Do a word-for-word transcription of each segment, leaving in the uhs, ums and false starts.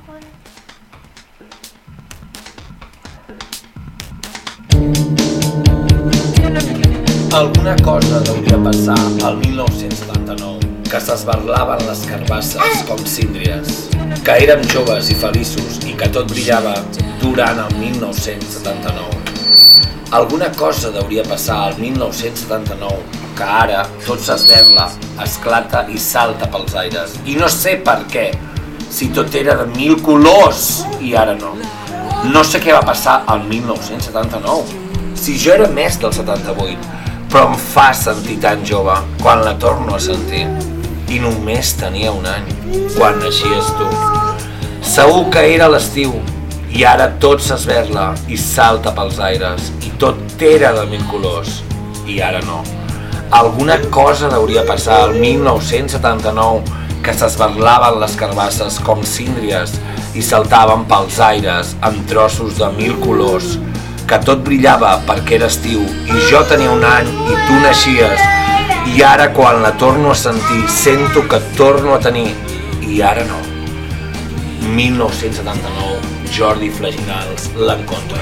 Alguna cosa deuria passar al mil nou-cents setanta-nou, que s'esberlaven les carbasses com síndries, que érem joves i feliços i que tot brillava durant el mil nou-cents setanta-nou. Alguna cosa deuria passar al mil nou-cents setanta-nou, que ara tot s'esberla, esclata i salta pels aires. I no sé per què, si tot era de mil colors i ara no. No sé què va passar al mil nou-cents setanta-nou, si jo era més del setanta-vuit, però em fa sentir tan jove quan la torno a sentir. I només tenia un any quan naixies tu. Segur que era l'estiu i ara tot s'esberla i salta pels aires i tot era de mil colors i ara no. Alguna cosa deuria passar al mil nou-cents setanta-nou, que s'esberlaven les carbasses com síndries i saltaven pels aires en trossos de mil colors, que tot brillava perquè era estiu i jo tenia un any i tu naixies i ara quan la torno a sentir sento que torno a tenir i ara no. mil nou-cents setanta-nou, Jordi Flaginals, l'Encontre.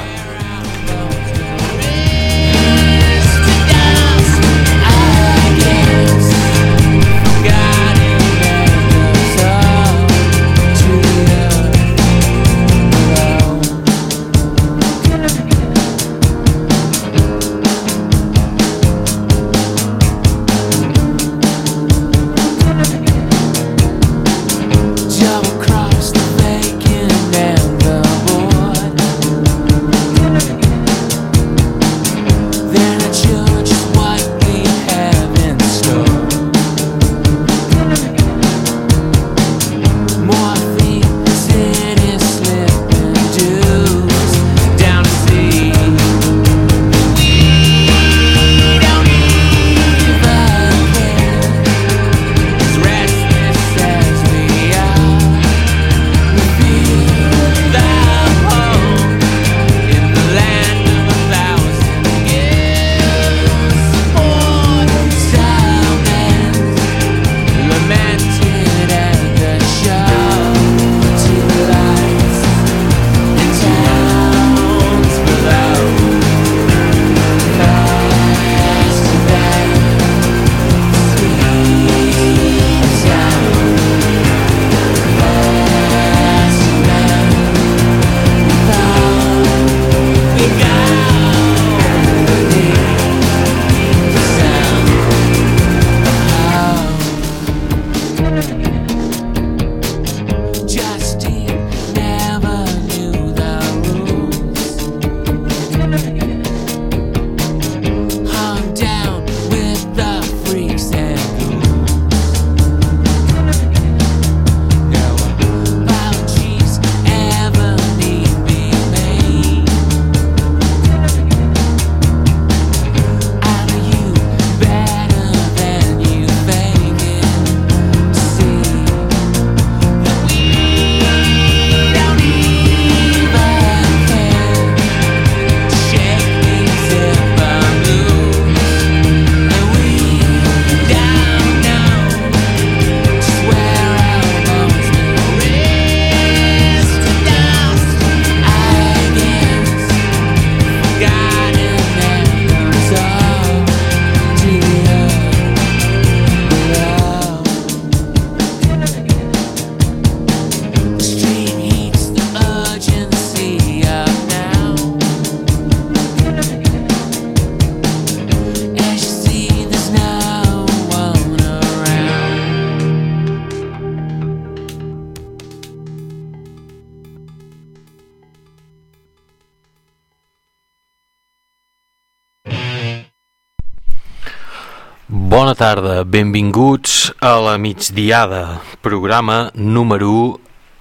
Bona tarda, benvinguts a la migdiada, programa número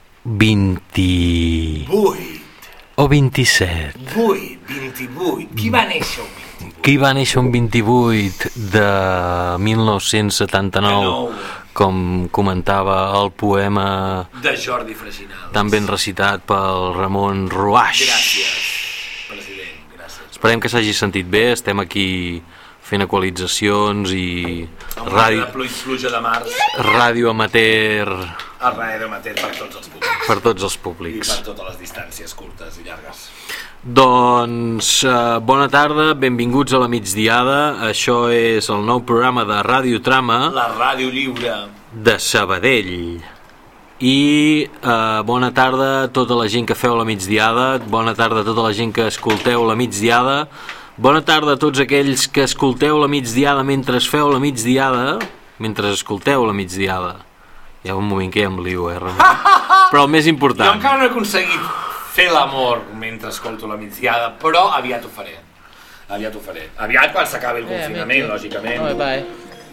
vint-i-vuit o vint-i-set. vuit, vint-i-vuit. Qui va néixer un vint-i-vuit? Qui va néixer un vint-i-vuit de mil nou-cents setanta-nou, com comentava el poema de Jordi Flaginals, tan ben recitat pel Ramon Ruaix. Gràcies, president, gràcies. Esperem que s'hagi sentit bé, estem aquí fent equalitzacions i ràdio, pluja de març, ràdio amateur, el ràdio amateur per tots els públics, per tots els públics i per totes les distàncies curtes i llargues. Doncs eh, bona tarda, benvinguts a la migdiada. Això és el nou programa de Ràdio Trama, la ràdio lliure de Sabadell. I eh, bona tarda a tota la gent que feu la migdiada, bona tarda a tota la gent que escolteu la migdiada. Bona tarda a tots aquells que escolteu la migdiada mentre feu la migdiada, mentre escolteu la migdiada. Hi ha un moment que ja em lio, eh, Ramon? Però el més important... Jo encara no he aconseguit fer l'amor mentre escolto la migdiada, però aviat ho faré. Aviat ho faré. Aviat quan s'acabi el confinament, eh, lògicament. No, bye.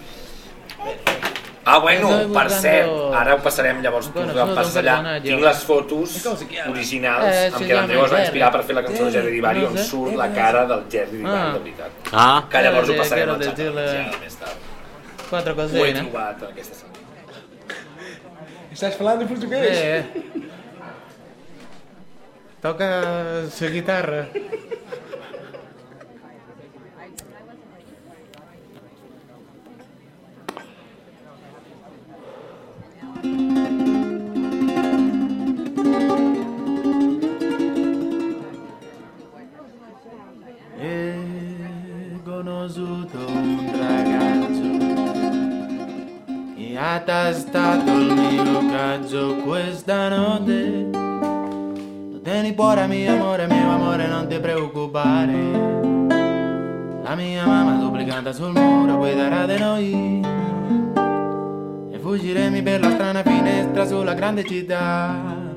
Ah, bueno, per cert, ara ho passarem llavors, bueno, passes allà, tinc les fotos originals eh, amb què l'Andreu es va inspirar per fer la cançó de Jerry Divari, on surt la cara del Jerry Divari, de veritat. Ah. Que llavors ho passarem al xat més tard. Quatre cosines. Ho he trobat en aquesta setmana. Estàs falando portuguès? Eh, toca la guitarra. Stato il mio cazzo questa notte. Lo tieni fuori mio amore, mio amore, non ti preoccupare. La mia mamma duplicata sul muro guiderà di noi e fuggiremo per la strana finestra sulla grande città.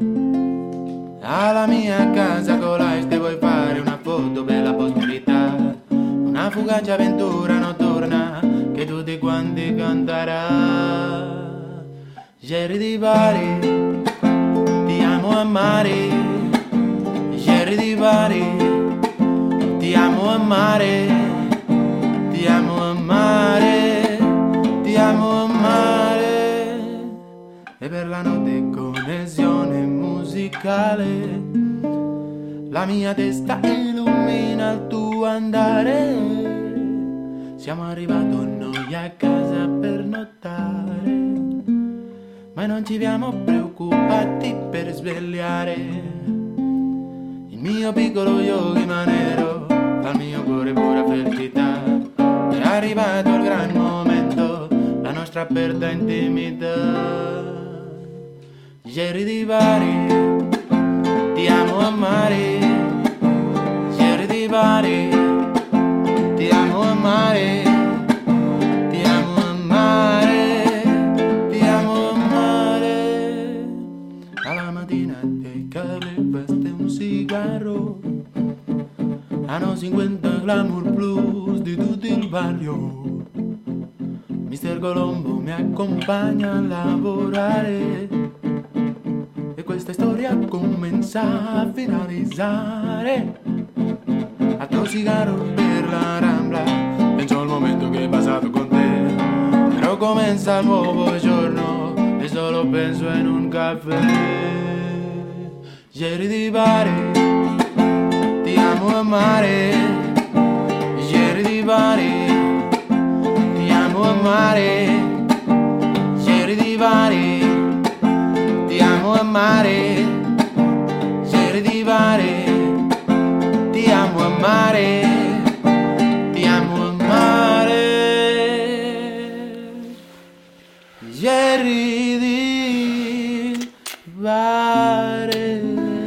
Alla mia casa con l'este vuoi fare una foto per la posterità, una fugace avventura notturna che tutti quanti canterà. Jerry Divari, ti amo amare. Jerry Divari, ti amo amare. Ti amo amare, ti amo amare. E per la notte connessione musicale la mia testa illumina il tuo andare. Siamo arrivati noi a casa per nottare, ma non ci siamo preoccupati per svegliare. Il mio piccolo yogi manero fa il mio cuore pura felicità. È arrivato il gran momento, la nostra aperta intimità. Jerry Divari, ti amo amare. Jerry Divari, ti amo amare. Ti amo amare. Ti amo amare. Alla mattina te calevaste un cigarro, hanno cinquanta glamour blues di tutto il barrio. mister Colombo mi accompagna a lavorare e questa storia comincia a finalizzare. A tuo cigarro per la Rambla, penso al momento che è passato con te, però comincia il nuovo giorno e solo penso in un caffè. Jerry Divari, ti amo amare. Jerry Divari, ti amo amare. Jerry Divari, ti amo amare. Jerry Divari, ti amo amare. Ti amo amare. Jerry Divari.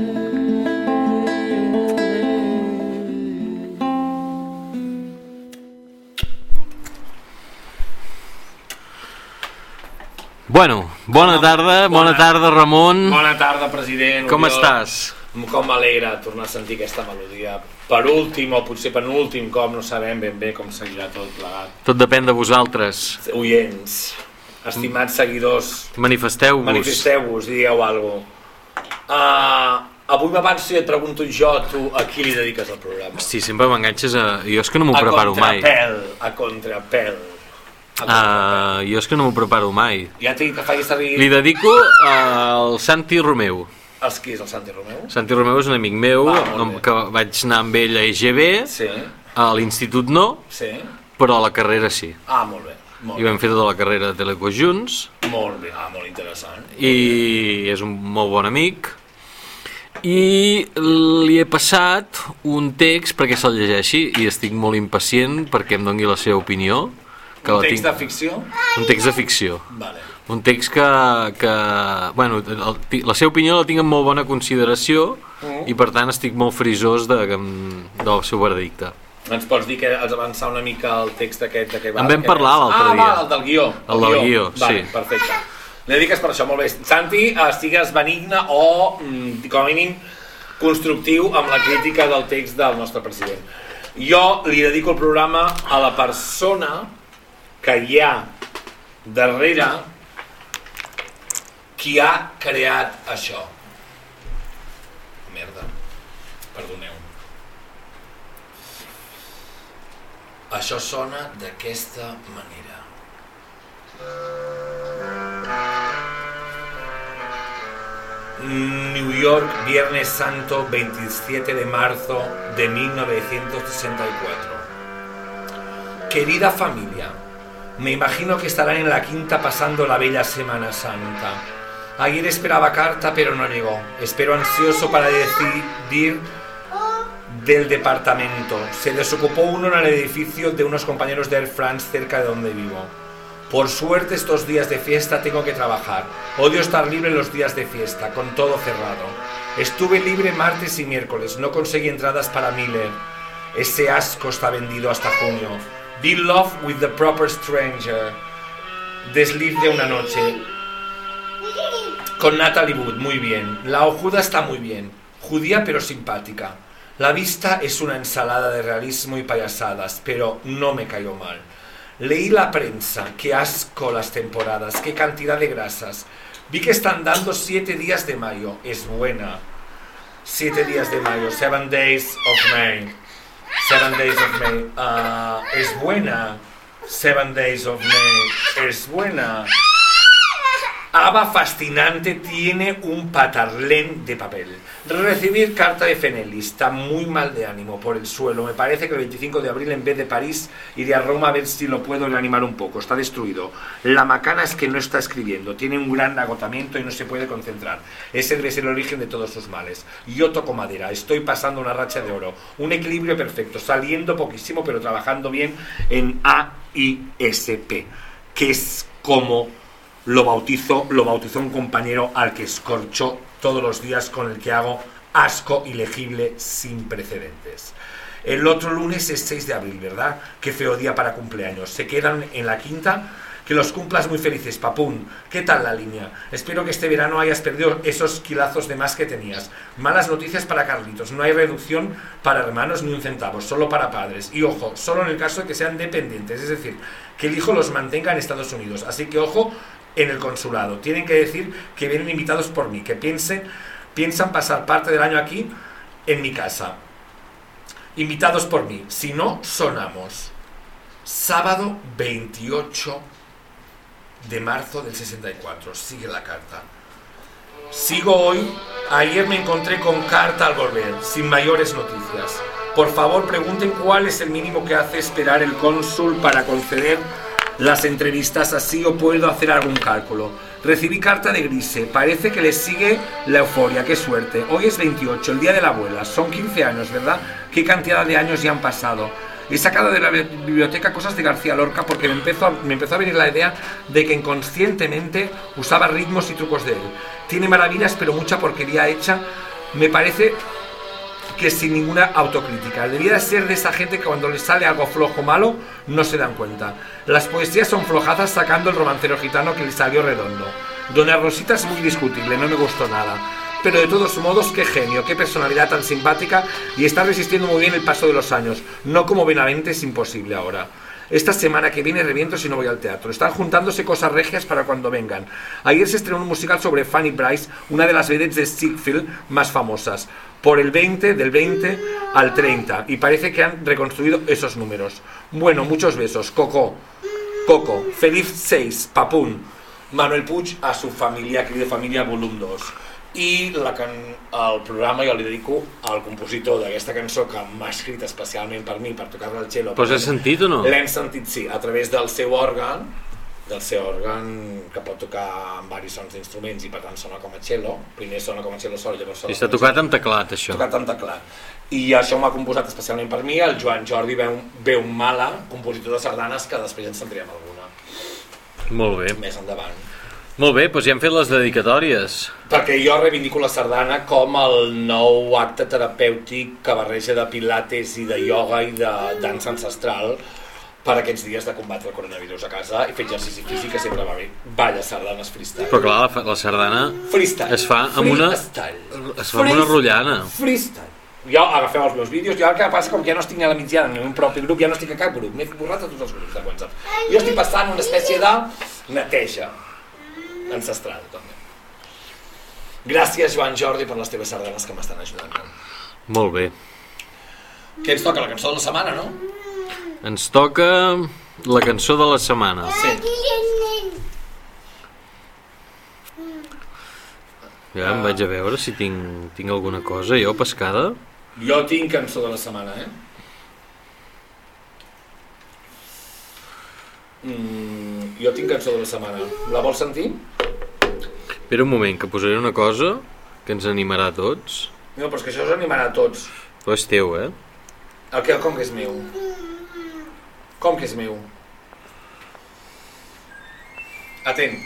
Bueno, bona tarda, bona tarda Ramon. Bona tarda, president. Com Oriol. estàs? Com m'alegra tornar a sentir aquesta melodia. Per últim o potser per un últim cop, no sabem ben bé com seguirà tot plegat. Tot depèn de vosaltres. Oients, estimats seguidors, Manifesteu-vos. manifesteu-vos, digueu alguna cosa. Uh, avui m'avanço i et pregunto jo, tu, a qui li dediques el programa? Hosti, sempre m'enganxes a... Jo és que no m'ho preparo mai. A contrapèl, a contrapèl. Uh, jo és que no m'ho preparo mai. Ja t'he dit que facis servir... Li dedico al Santi Romeu. Els qui és el Santi Romeu? Santi Romeu és un amic meu, Ah, amb, que vaig anar amb ell a E G B, Sí, a l'Institut No, sí. però la carrera sí. Ah, molt bé. Molt I vam fer tota la carrera de Teleco junts. Molt bé, ah, molt interessant. I és un molt bon amic. I li he passat un text perquè se'l llegeixi i estic molt impacient perquè em doni la seva opinió. Que un la text tinc... de ficció? Un text de ficció. Vale. Un text que, que bueno, el, la seva opinió la tinc en molt bona consideració mm. i per tant estic molt frisós de, del seu veredicte. Ens pots dir que has avançat una mica el text aquest de què va? En vam parlar l'altre ah, dia. Ah, el del guió. El, el del guió, guió vale, sí. Perfecte. Li dediques per això, molt bé. Santi, estigues benigne o, com a mínim, constructiu amb la crítica del text del nostre president. Jo li dedico el programa a la persona que hi ha darrere qui ha creat això. Merda. Perdoneu. Això sona d'aquesta manera. New York, Viernes Santo, veintisiete de marzo de mil novecientos sesenta y cuatro. Querida familia, me imagino que estarán en la quinta pasando la bella Semana Santa. Ayer esperaba carta, pero no llegó. Espero ansioso para decidir del departamento. Se desocupó uno en el edificio de unos compañeros de Air France cerca de donde vivo. Por suerte estos días de fiesta tengo que trabajar. Odio estar libre los días de fiesta, con todo cerrado. Estuve libre martes y miércoles, no conseguí entradas para Miller. Ese asco está vendido hasta junio. Be Love with the Proper Stranger. Desliz de una noche. Con Natalie Wood, muy bien. La ojuda está muy bien. Judía pero simpática. La vista es una ensalada de realismo y payasadas, pero no me cayó mal. Leí la prensa, qué asco las temporadas, qué cantidad de grasas. Vi que están dando siete días de mayo, es buena. Siete días de mayo, seven days of May. Seven days of May, uh, es buena. Seven days of May, es buena. Ava fascinante, tiene un patarlén de papel. Recibir carta de Fenelli, está muy mal de ánimo por el suelo. Me parece que el veinticinco de abril en vez de París iré a Roma a ver si lo puedo reanimar un poco. Está destruido. La macana es que no está escribiendo, tiene un gran agotamiento y no se puede concentrar. Ese debe ser el origen de todos sus males. Yo toco madera, estoy pasando una racha de oro. Un equilibrio perfecto, saliendo poquísimo pero trabajando bien en A I S P, que es como lo bautizo, lo bautizó un compañero al que escorcho todos los días, con el que hago asco ilegible sin precedentes. El otro lunes es seis de abril, ¿verdad? Qué feo día para cumpleaños. Se quedan en la quinta. Que los cumplas muy felices, Papún. ¿Qué tal la línea? Espero que este verano hayas perdido esos kilazos de más que tenías. Malas noticias para Carlitos. No hay reducción para hermanos ni un centavo, solo para padres. Y ojo, solo en el caso de que sean dependientes, es decir, que el hijo los mantenga en Estados Unidos. Así que ojo en el consulado. Tienen que decir que vienen invitados por mí, que piensen, piensan pasar parte del año aquí en mi casa. Invitados por mí. Si no, sonamos. Sábado veintiocho de marzo del sesenta y cuatro. Sigue la carta. Sigo hoy. Ayer me encontré con carta al volver, sin mayores noticias. Por favor, pregunten cuál es el mínimo que hace esperar el cónsul para conceder las entrevistas, así o puedo hacer algún cálculo. Recibí carta de Grise, parece que le sigue la euforia, qué suerte. Hoy es veintiocho, el día de la abuela, son quince años, ¿verdad? ¿Qué cantidad de años ya han pasado? He sacado de la biblioteca cosas de García Lorca porque me empezó, a, me empezó a venir la idea de que inconscientemente usaba ritmos y trucos de él. Tiene maravillas, pero mucha porquería hecha. Me parece que sin ninguna autocrítica. Debiera ser de esa gente que cuando le sale algo flojo malo no se dan cuenta. Las poesías son flojazas sacando el romancero gitano que le salió redondo. Doña Rosita es muy discutible, no me gustó nada. Pero de todos modos, qué genio, qué personalidad tan simpática, y está resistiendo muy bien el paso de los años. No como Benavente, es imposible ahora. Esta semana que viene reviento si no voy al teatro. Están juntándose cosas regias para cuando vengan. Ayer se estrenó un musical sobre Fanny Price, una de las vedettes de Ziegfeld más famosas. Por el veinte, del veinte al treinta. Y parece que han reconstruido esos números. Bueno, muchos besos. Coco. Coco. Feliz seis. Papún. Manuel Puig a su familia, querida familia, volumen dos. i la can... el programa jo li dedico al compositor d'aquesta cançó que m'ha escrit especialment per mi, per tocar-la al cello. Però has sentit o no? L'hem sentit, sí, a través del seu òrgan, del seu òrgan que pot tocar amb diversos sons d'instruments i per tant sona com a cello. Primer sona com a cello sol, llavors sona... I està tocat amb teclat, això. Tocat amb teclat. I això m'ha composat especialment per mi el Joan Jordi Beumala, compositor de sardanes, que després ens sentirem alguna. Molt bé. Més endavant. Molt bé, doncs ja hem fet les dedicatòries. Perquè jo reivindico la sardana com el nou acte terapèutic que barreja de pilates i de ioga i de dansa ancestral per aquests dies de combatre el coronavirus a casa i fer exercici físic, que sempre va bé. Balla sardanes freestyle. Però clar, la, la sardana freestyle. es fa amb una, es fa amb una rotllana. Freestyle. Jo agafeu els meus vídeos, jo el que passa com que ja no estic ni a la migdiada ni en un propi grup, ja no estic a cap grup, m'he borrat a tots els grups de WhatsApp. Jo estic passant una espècie de neteja ancestral, també. Gràcies, Joan Jordi, per les teves sardanes que m'estan ajudant. Molt bé. Què ens toca? La cançó de la setmana, no? Ens toca la cançó de la setmana. Sí. Ja em vaig a veure si tinc, tinc alguna cosa, jo, pescada. Jo tinc cançó de la setmana, eh? Mm, jo tinc cançó de la setmana. La vols sentir? Espera un moment, que posaré una cosa que ens animarà a tots. No, però és que això us animarà a tots. Però és teu, eh? El que, com que és meu? Com que és meu? Atent.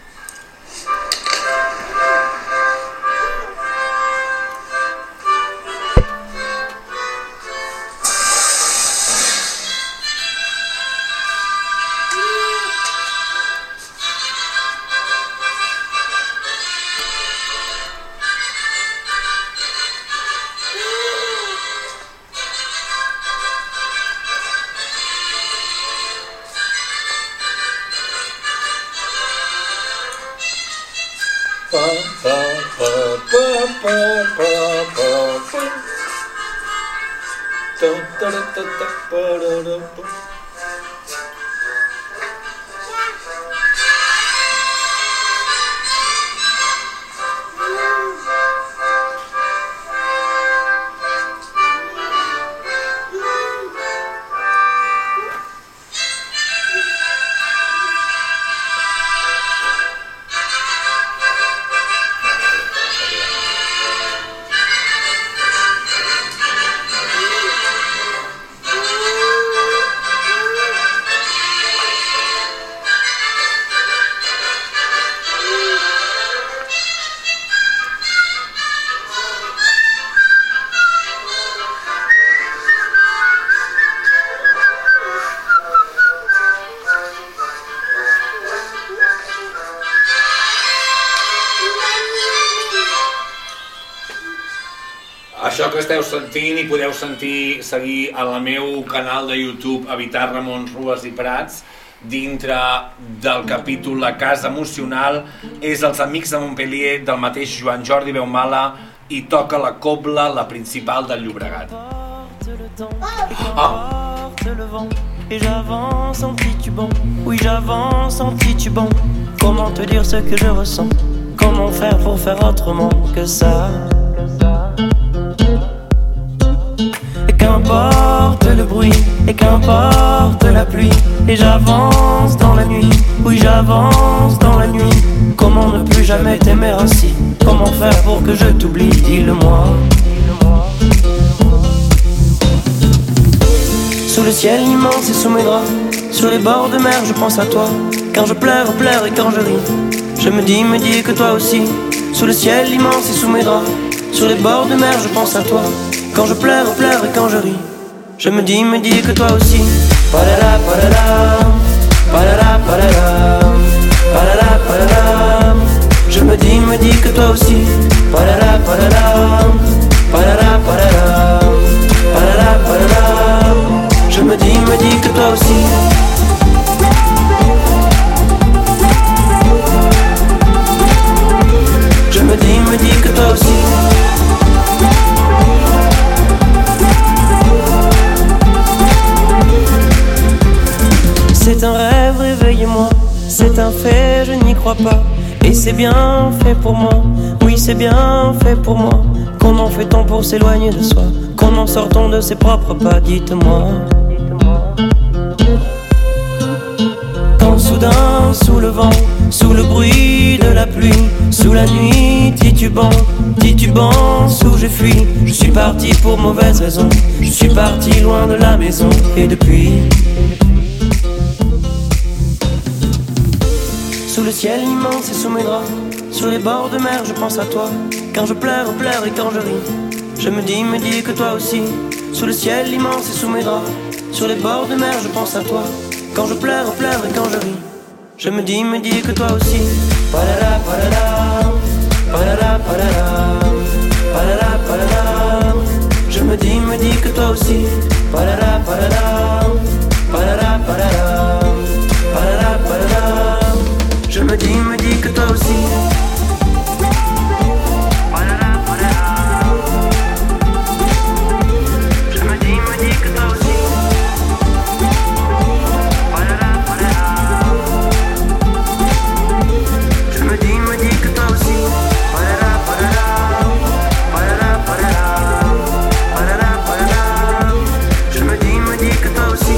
Això que esteu sentint i podeu sentir, seguir al meu canal de YouTube Evitar Ramons, Rues i Prats, dintre del capítol La Casa Emocional, és Els Amics de Montpellier del mateix Joan Jordi Beumala i toca la cobla, la principal del Llobregat. Ah. Et j'avance en titubant, oui j'avance en titubant. Comment te dire ce que je ressens? Comment faire pour faire autrement que ça? Et qu'importe le bruit, et qu'importe la pluie, et j'avance dans la nuit, oui j'avance dans la nuit. Comment ne plus jamais t'aimer ainsi? Comment faire pour que je t'oublie? Dis-le-moi. Sous le ciel immense et sous mes draps, sur les bords de mer je pense à toi. Quand je pleure, pleure et quand je ris, je me dis, me dis que toi aussi. Sous le ciel immense et sous mes draps, sur les bords de mer je pense à toi. Quand je pleure, pleure et quand je ris, je me dis, me dis que toi aussi. Palala, palala, palala, palala, palala, palala. Je me dis, me dis que toi aussi. Palala, palala, palala, palala, palala, palala. Je me dis, me dis que toi aussi. Je me dis, me dis que toi aussi. C'est un rêve, réveille-moi. C'est un fait, je n'y crois pas. Et c'est bien fait pour moi, oui c'est bien fait pour moi, qu'on en fait tant pour s'éloigner de soi, qu'on en sortant de ses propres pas, dites-moi. Quand soudain, sous le vent, sous le bruit de la pluie, sous la nuit titubant, titubant, sous je fuis, je suis parti pour mauvaise raison, je suis parti loin de la maison, et depuis sous le ciel immense et sous mes draps, sur les bords de mer je pense à toi. Quand je pleure, pleure et quand je ris, je me dis, me dis que toi aussi. Sous le ciel immense et sous mes draps, sur les bords de mer je pense à toi. Quand je pleure, pleure et quand je ris, je me dis, me dis que toi aussi. Palala, palala, palala, palala, palala, palala. Je me dis, me dis que toi aussi. Palala, palala, palala, palala, palala, palala. Je me dis, me dis que toi aussi. Je me dis, me dis que toi aussi. Je me dis, me dis que toi aussi. Je me dis, me dis que toi aussi.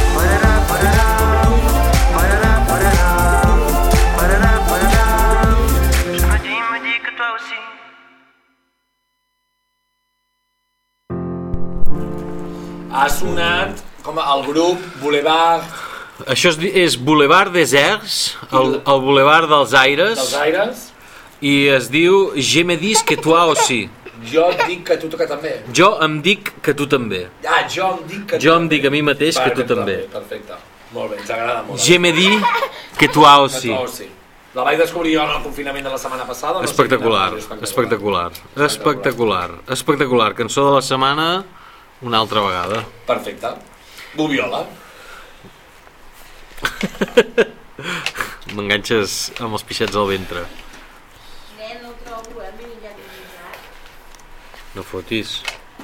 Ha sonat com el grup Boulevard Això és, és Boulevard des Airs, el, el Boulevard dels Aires, dels Aires, i es diu Je me dis que toi aussi. Jo et dic que tu que també. Jo em dic que tu també. Ah, jo em dic que tu Jo em també. dic a mi mateix que tu també. Perfecte, molt bé, ens agrada molt. Je me dis que toi aussi. Que tu aussi. La vaig descobrir jo en el confinament de la setmana passada. No Espectacular, sé quina, espectacular, espectacular, espectacular. Cançó de la setmana una altra vegada. Perfecte. Bobiola. M'enganxes amb els pixets al ventre. Nen, no ho trobo, eh? M'he ja dibuixat. No fotis.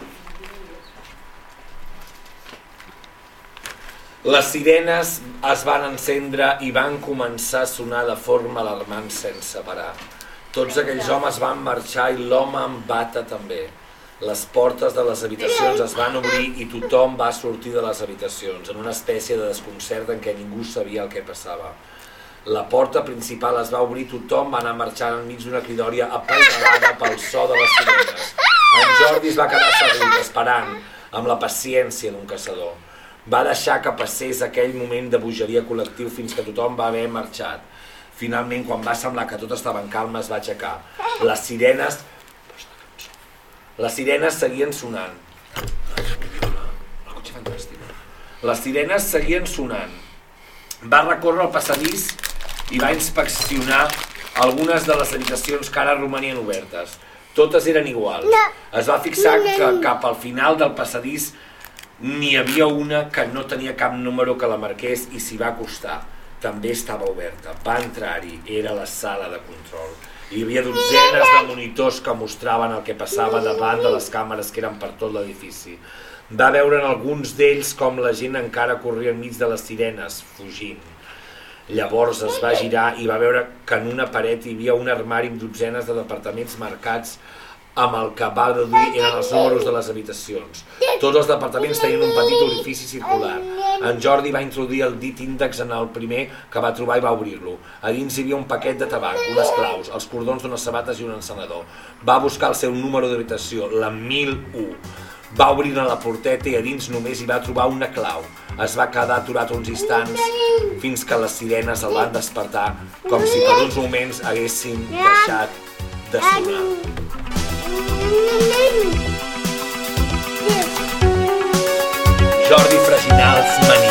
Les sirenes es van encendre i van començar a sonar de forma alarmant sense parar. Tots aquells homes van marxar i l'home en bata també. Les portes de les habitacions es van obrir i tothom va sortir de les habitacions, en una espècie de desconcert en què ningú sabia el que passava. La porta principal es va obrir, tothom va anar marxant enmig d'una cridòria apaïsada pel so de les sirenes. En Jordi es va quedar assegut, esperant, amb la paciència d'un caçador. Va deixar que passés aquell moment de bogeria col·lectiu fins que tothom va haver marxat. Finalment, quan va semblar que tot estava en calma, es va aixecar. Les sirenes... Les sirenes seguien sonant. Les sirenes seguien sonant. Va recórrer el passadís i va inspeccionar algunes de les habitacions que ara romanien obertes. Totes eren iguals. Es va fixar que cap al final del passadís n'hi havia una que no tenia cap número que la marqués i s'hi va acostar. També estava oberta. Va entrar-hi. Era la sala de control. Hi havia dotzenes de monitors que mostraven el que passava davant de les càmeres que eren per tot l'edifici. Va veure en alguns d'ells com la gent encara corria enmig de les sirenes, fugint. Llavors es va girar i va veure que en una paret hi havia un armari amb dotzenes de departaments marcats amb el que va deduir eren els números de les habitacions. Tots els departaments tenien un petit orifici circular. En Jordi va introduir el dit índex en el primer que va trobar i va obrir-lo. A dins hi havia un paquet de tabac, unes claus, els cordons d'unes sabates i un encenedor. Va buscar el seu número d'habitació, la mil u. Va obrir-ne la porteta i a dins només hi va trobar una clau. Es va quedar aturat uns instants fins que les sirenes el van despertar, com si per uns moments haguessin deixat de sonar. Jordi Freginals Mania.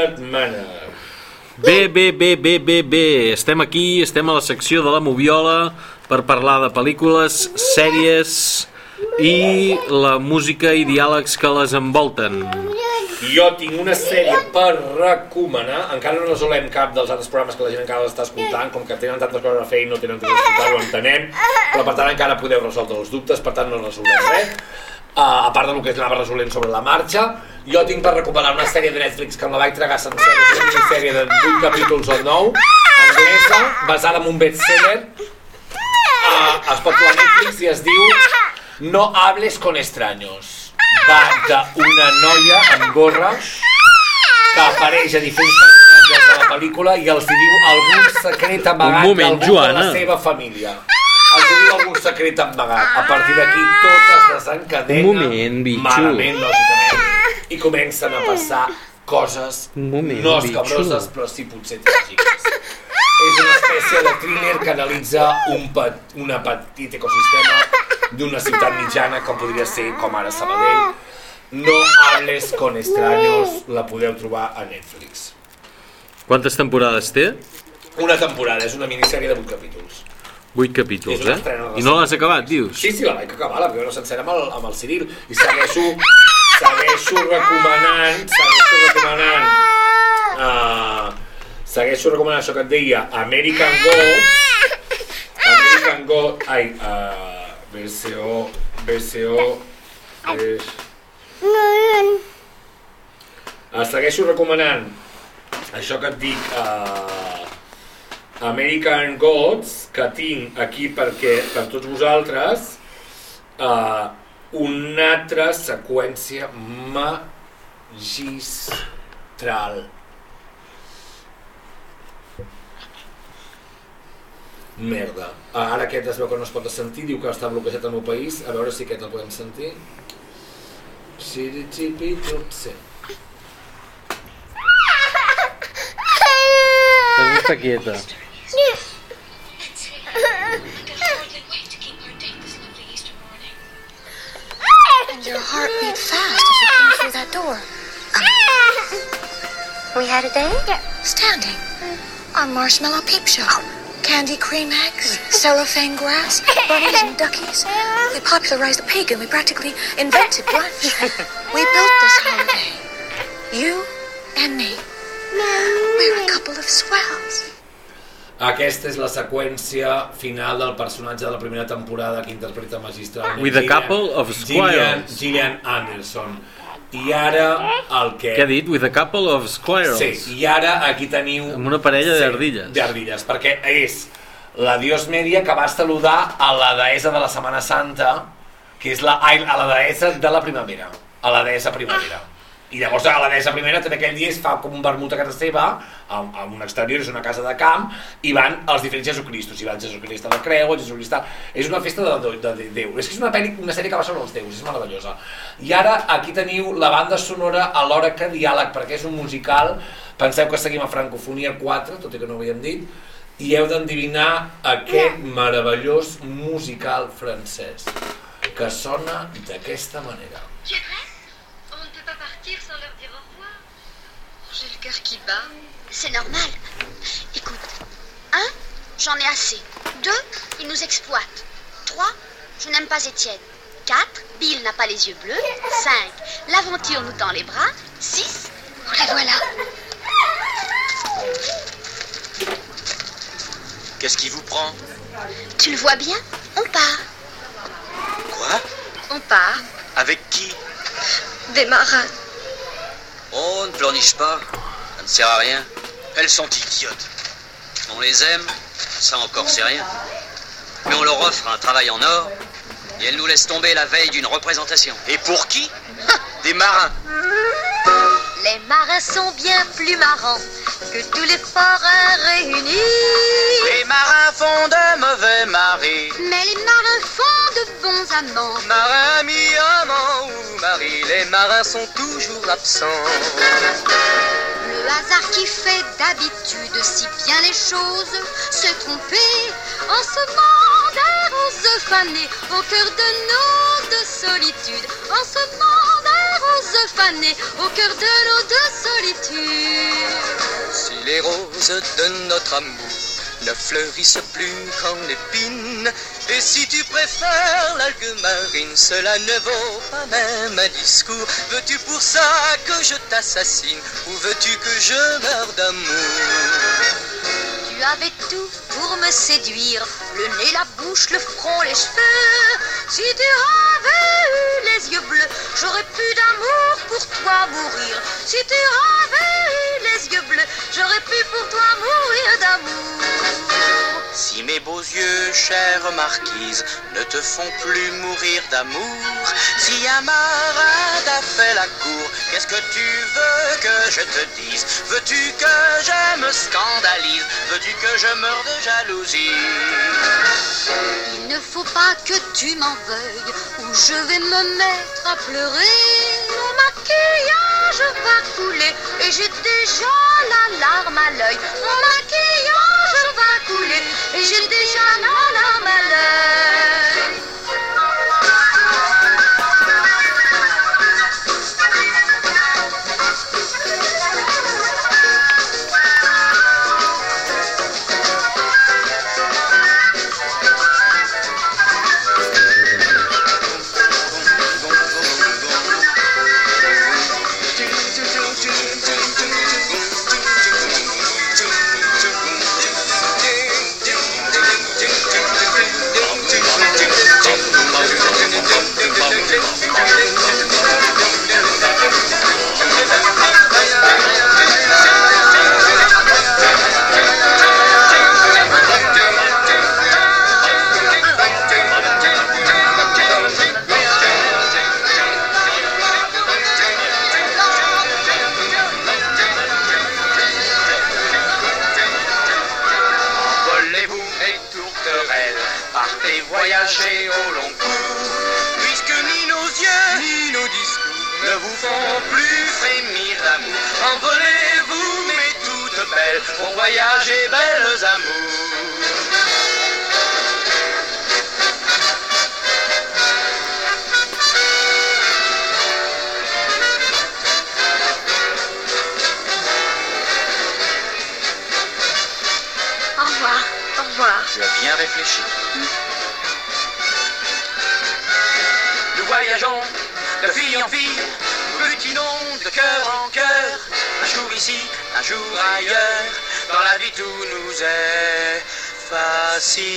setmana. Bé, bé, bé, bé, bé, bé. Estem aquí, estem a la secció de la Moviola per parlar de pel·lícules, sèries i la música i diàlegs que les envolten. Jo tinc una sèrie per recomanar, encara no resolem cap dels altres programes que la gent encara l'està escoltant, com que tenen tantes coses a fer i no tenen temps d'escoltar, ho entenem, però per tant encara podeu resoldre els dubtes, per tant no resolem res. Uh, a part del que anava resolent sobre la marxa, jo tinc per recomanar una sèrie de Netflix que em la vaig tragar sencera, és una minissèrie de vuit capítols o nou, anglesa, basada en un bestseller, uh, es pot trobar a Netflix i es diu No hables con extraños. Va d'una noia amb gorra que apareix a diferents personatges de la pel·lícula i els diu algun secret amagat d'algú de la seva família. Els diu algun secret amagat. A partir d'aquí tot es desencadena moment, malament, lògicament, i comencen a passar coses moment, no escabroses, però sí potser tràgiques. És una espècie de thriller que analitza un pet, una petit ecosistema d'una ciutat mitjana com podria ser com ara Sabadell. No hables con extraños, la podeu trobar a Netflix. Quantes temporades té? Una temporada, és una minissèrie de vuit capítols. vuit capítols, És una eh? estrena I recent. no l'has acabat, dius? Sí, sí, la vaig acabar, la primera sencera amb el, amb el Ciril. I segueixo, segueixo recomanant, segueixo recomanant, uh, segueixo recomanant això que et deia, American Gods, American Gods, ai, uh, B C O, B C O, és... Uh, segueixo recomanant això que et dic, uh, American Gods, que tinc aquí perquè per tots vosaltres uh, una altra seqüència magistral. Merda. Uh, ara aquest es veu que no es pot sentir, diu que està bloquejat al meu país, a veure si aquest el podem sentir. Xirixipi-tupse. Pues està quieta. And your heart beat fast as you came through that door. Um, we had a date? Yeah. Standing on Marshmallow Peep Show. Candy cream eggs, cellophane grass, bunnies and duckies. We popularized the pagan. We practically invented brunch. We built this holiday. You and me. We're a couple of swells. Aquesta és la seqüència final del personatge de la primera temporada que interpreta magistralment With a couple of Gillian, squirrels. Gillian Anderson. I ara el que... Què ha dit? With a couple of squirrels. Sí, i ara aquí teniu... Amb una parella sí, d'ardilles. D'ardilles, perquè és la dios Media que va saludar a la deessa de la Setmana Santa, que és la, ai, a la deessa de la primavera, a la deessa primavera. I llavors a la deessa primavera també aquell dia es fa com un vermut a casa seva, a, a un exterior, és una casa de camp, i van els diferents Jesucristos, i va el Jesucrist a la creu, el Jesucrist a... És una festa de, de, de Déu, és que és una, pel·li, una sèrie que va sobre els déus, és meravellosa. I ara aquí teniu la banda sonora alhora que diàleg, perquè és un musical, penseu que seguim a Francofonia quatre, tot i que no ho havíem dit, i heu d'endevinar aquest meravellós musical francès, que sona d'aquesta manera. Tu es prêt? On ne peut pas partir sans leur dire au revoir. J'ai le cœur qui bat. C'est normal. Écoute, un, j'en ai assez. Deux, il nous exploite. Trois, je n'aime pas Étienne. Quatre, Bill n'a pas les yeux bleus. Cinq, l'aventure nous tend les bras. Six, les voilà. Qu'est-ce qui vous prend? Tu le vois bien? On part. Quoi? On part. Avec qui? Des marins. Oh, ne pleurniche pas. Ça ne sert à rien. Elles sont idiotes. On les aime, ça encore c'est rien. Mais on leur offre un travail en or et elles nous laissent tomber la veille d'une représentation. Et pour qui? Des marins. Les marins sont bien plus marrants que tous les forains réunis. Les marins font de mauvais maris. Mais les marins font de bons amants. Marin, ami, amant ou mari, les marins sont toujours absents. Le hasard qui fait d'habitude si bien les choses se tromper en semant des roses fanées au cœur de nos de solitude, en semant des roses roses fanées au cœur de nos deux solitudes. Si les roses de notre amour ne fleurissent plus qu'en épines, et si tu préfères l'algue marine, cela ne vaut pas même un discours. Veux-tu pour ça que je t'assassine, ou veux-tu que je meure d'amour? Tu avais tout pour me séduire, le nez, la bouche, le front, les cheveux. Si tu avais eu les yeux bleus, j'aurais pu d'amour pour toi mourir. Si tu avais eu les yeux bleus, j'aurais pu pour toi mourir d'amour. Si mes beaux yeux, chère marquise, ne te font plus mourir d'amour, si un marade a fait la cour, qu'est-ce que tu veux que je te dise? Veux-tu que je me scandalise? Veux-tu que je meure de jalousie? Il ne faut pas que tu m'en veuilles, ou je vais me mettre à pleurer. Mon maquillage va couler, et j'ai déjà la larme à l'œil. Mon maquillage va couler, et j'ai déjà la larme à l'œil. Voyager au long cours, puisque ni nos yeux ni nos discours ne vous font plus frémir d'amour. Envolez-vous, mais toutes belles, pour voyager, belles amours. Au revoir, au revoir. Tu as bien réfléchi. Nous voyageons de fille en fille, rutinons de cœur en cœur, un jour ici, un jour ailleurs, dans la vie tout nous est facile.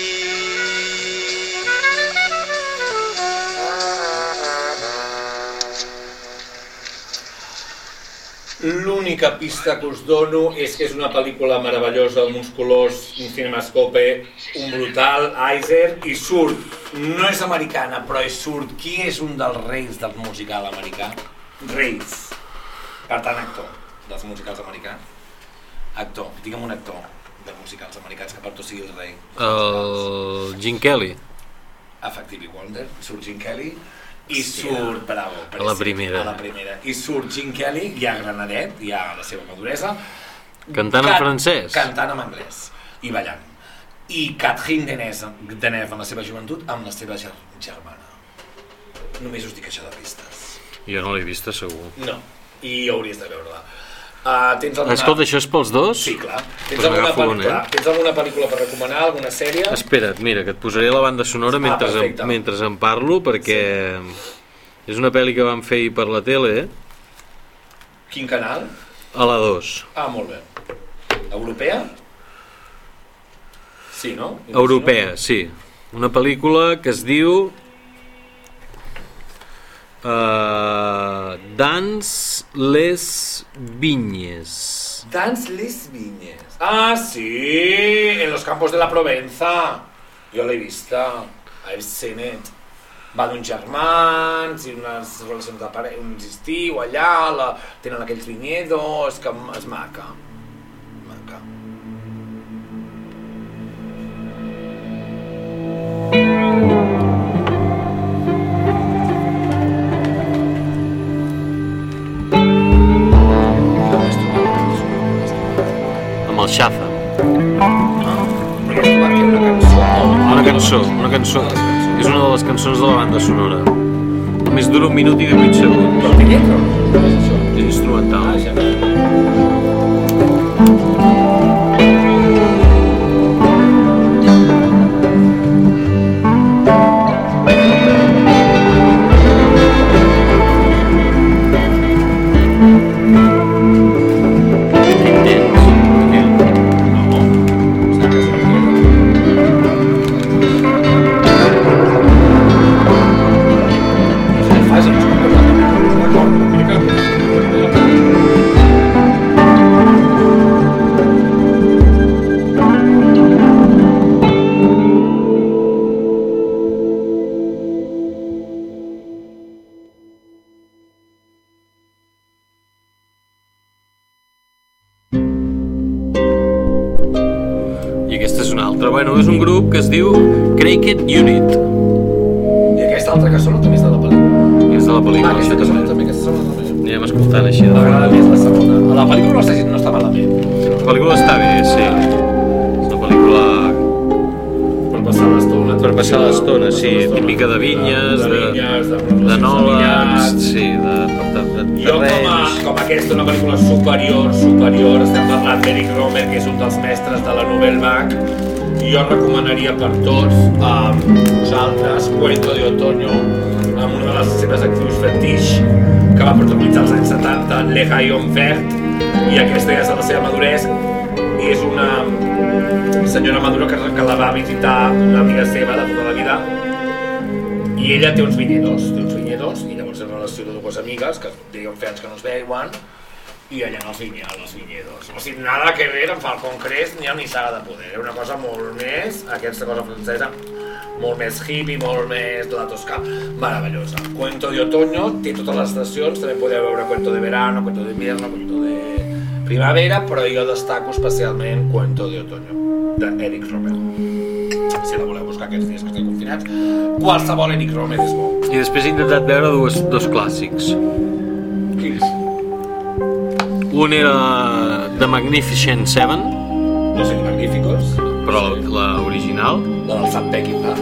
L'única pista que us dono és que és una pel·lícula meravellosa, amb uns colors, un cinemascope, un brutal, Eiser, i surt, no és americana, però és surt, qui és un dels reis del musical americà? Reis. Per tant, actor dels musicals americans. Actor, digue'm un actor de musicals americans que per tu sigui el rei. El Gene Kelly. Effectively Wonder, surt Gene Kelly. I surt, bravo, a la primera. A la primera. I surt Gene Kelly, ja granadet, ja a la seva maduresa. Cantant en francès. Cantant en anglès. I ballant. I Catherine Deneuve en la seva joventut amb la seva germana. Només us dic això de pistes. Jo no l'he vista, segur. No, i hauries de veure-la. Uh, tens alguna... Escolta, això és pels dos? Sí, clar. Tens, pues alguna pel·lícula, eh? tens alguna pel·lícula per recomanar, alguna sèrie? Espera't, mira, que et posaré la banda sonora ah, mentre, em, mentre em parlo, perquè sí. És una pel·li que vam fer per la tele. Quin canal? A la dos. Ah, molt bé. Europea? Sí, no? Europea, sí. Una pel·lícula que es diu... Uh, Dans les Vinyes. Dans les Vinyes. Ah, sí, en los campos de la Provenza. Jo l'he vista. I've seen it. Va d'uns germans i unes relacions de parella, un estiu allà, la... tenen aquells vinyedos, que és maca. Maca. Amb el Xafa. Ah, però és una cançó. Una cançó, una cançó. És una de les cançons de la banda sonora. Només dura un minut i divuit segons. Però té lletra o no? No és això? És instrumental. Ah, ja no. Bueno, és un grup que es diu Cricket Unit. I aquesta altra que sona també és de la pel·lícula. És de la pel·lícula. Ah, aquesta que sona també, aquesta sona també. Anirem escoltant així. M'agrada més la segona. La pel·lícula no està, no està malament. La pel·lícula està bé, sí. És una pel·lícula... Per passar l'estona. Per passar l'estona, sí. Típica de vinyes, de, de nòlegs, sí, de, de, de, de jo com a, com a aquesta, una pel·lícula superior, superior, estem parlant d'Eric Rohmer, que és un dels mestres de la Nouvelle Vague. Jo recomanaria per tots a vosaltres Cuento de Otoño, amb una de les seves actrius fetiix que va protagonitzar als anys setanta, Le Rayon Vert, i aquesta ja és de la seva maduresa i és una senyora madura que, que la va visitar una amiga seva de tota la vida i ella té uns vinyedos, té uns vinyedos i llavors és una relació de dues amigues que diguem fer anys que no es veuen i allà no vinya, als vinyedos. O sigui, nada que ver amb Falcon Crest ni amb ni Saga de Poder. Era una cosa molt més, aquesta cosa francesa, molt més hippie, molt més de la Toscà, meravellosa. Cuento de Otoño té totes les estacions, també podeu veure Cuento de Verano, Cuento de Invierno, Cuento de Primavera, però jo destaco especialment Cuento de Otoño, d'Eric Rohmer. Si la voleu buscar aquests dies que estem confinats, qualsevol Eric Rohmer és bo. I després he intentat veure dos, dos clàssics. Quins? Un era The Magnificent Seven. No sé, Magníficos. Però l'original. La del Sam Peckinpah.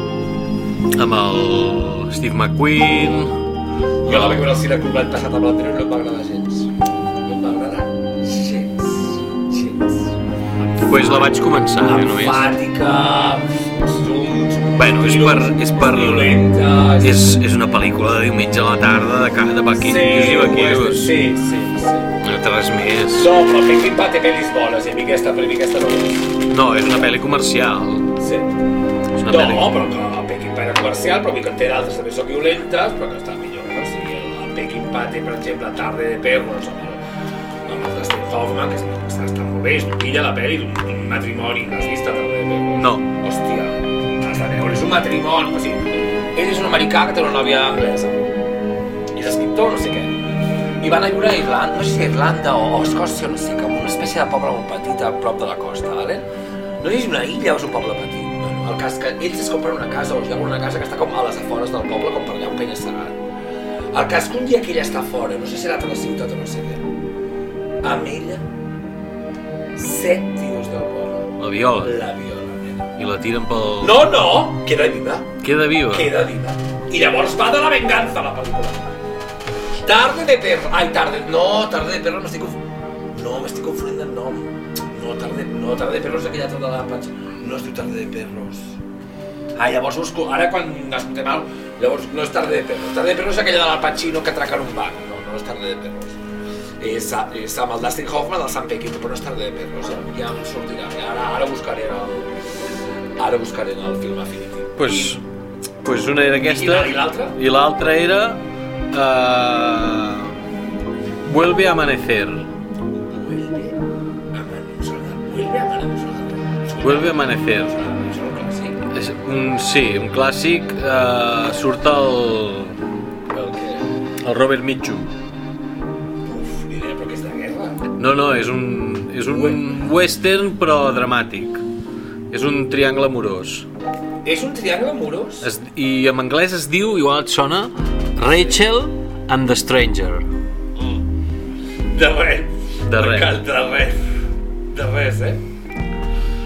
Amb el Steve McQueen. Jo la vaig veure al cine l'any passat amb l'anterior i no em va agradar gens. No em va agradar gens. Gens. Pues la vaig començar, eh, només. Emfàtica, zooms, bueno, és per... És, per, violenta... És, és una pel·lícula de diumenge a la tarda de, de vaquillos sí, i vaquillos. Sí, sí, sí. No té res més. No, però Peckinpah té pel·lis bones i a mi aquesta, per mi aquesta no és. No, és una pel·li comercial. Sí. És una no, pel·li... però que Peckinpah era comercial, però mi que en té d'altres també són violentes, però que estan millor. O sigui, el Peckinpah té, per exemple, Tarde de Perros, amb el, amb el Dustin Hoffman, que està, està molt bé, és l'illa la pel·li d'un matrimoni. L'has vist, Tarde de Perros? No. Hòstia, has de veure, és un matrimoni. O sigui, ell és un americà que té una nòvia anglesa. I és escriptor, no sé què. I van a viure a Irlanda, no sé si a Irlanda o a Escòcia, no sé, com una espècie de poble molt petit a prop de la costa, vale? No és una illa o és un poble petit. Bueno, el cas que ells es compren una casa o es lloguen una casa que està com a les afores del poble, com per allà un penya-segat. El cas que un dia que ella està fora, no sé si era a la ciutat o no sé què, amb ella, set tios del poble. La viola. La viola, nena. I la tiren pel... No, no! Queda viva. Queda viva. Queda viva. I llavors va de la venganza, la pel·lícula. Tarde de Perros. Ai, Tarde... No, Tarde de Perros m'estic confonent... No, m'estic confonent del nom. No, Tarde... No, Tarde de Perros és aquella altra de la Patx. No es diu Tarde de Perros. Ah, llavors busco... Ara quan escoltem mal, llavors no és Tarde de Perros. Tarde de Perros és aquella de l'Al Pacino que atraca en un banc. No, no és Tarde de Perros. És, és amb el Dustin Hoffman del Sam Peckinpah, però no és Tarde de Perros. Ja em sortirà. Ara, ara buscaré en el... Ara buscaré en el film Affinity. Pues... Pues una era aquesta... I l'altra? I l'altra era... Uh, vuelve a amanecer. Vuelve a amanecer. Vuelve a amanecer. Vuelve a amanecer. És un clàssic? És un, sí, un clàssic. Uh, surt el... El què? El Robert Mitchum. Uf, ni idea, però que és de guerra? No, no, és un, és un western però dramàtic. És un triangle amorós. És un triangle amorós? Es, I en anglès es diu, igual et sona, Rachel and the Stranger. Mm. De res. De res. De res. De res, eh?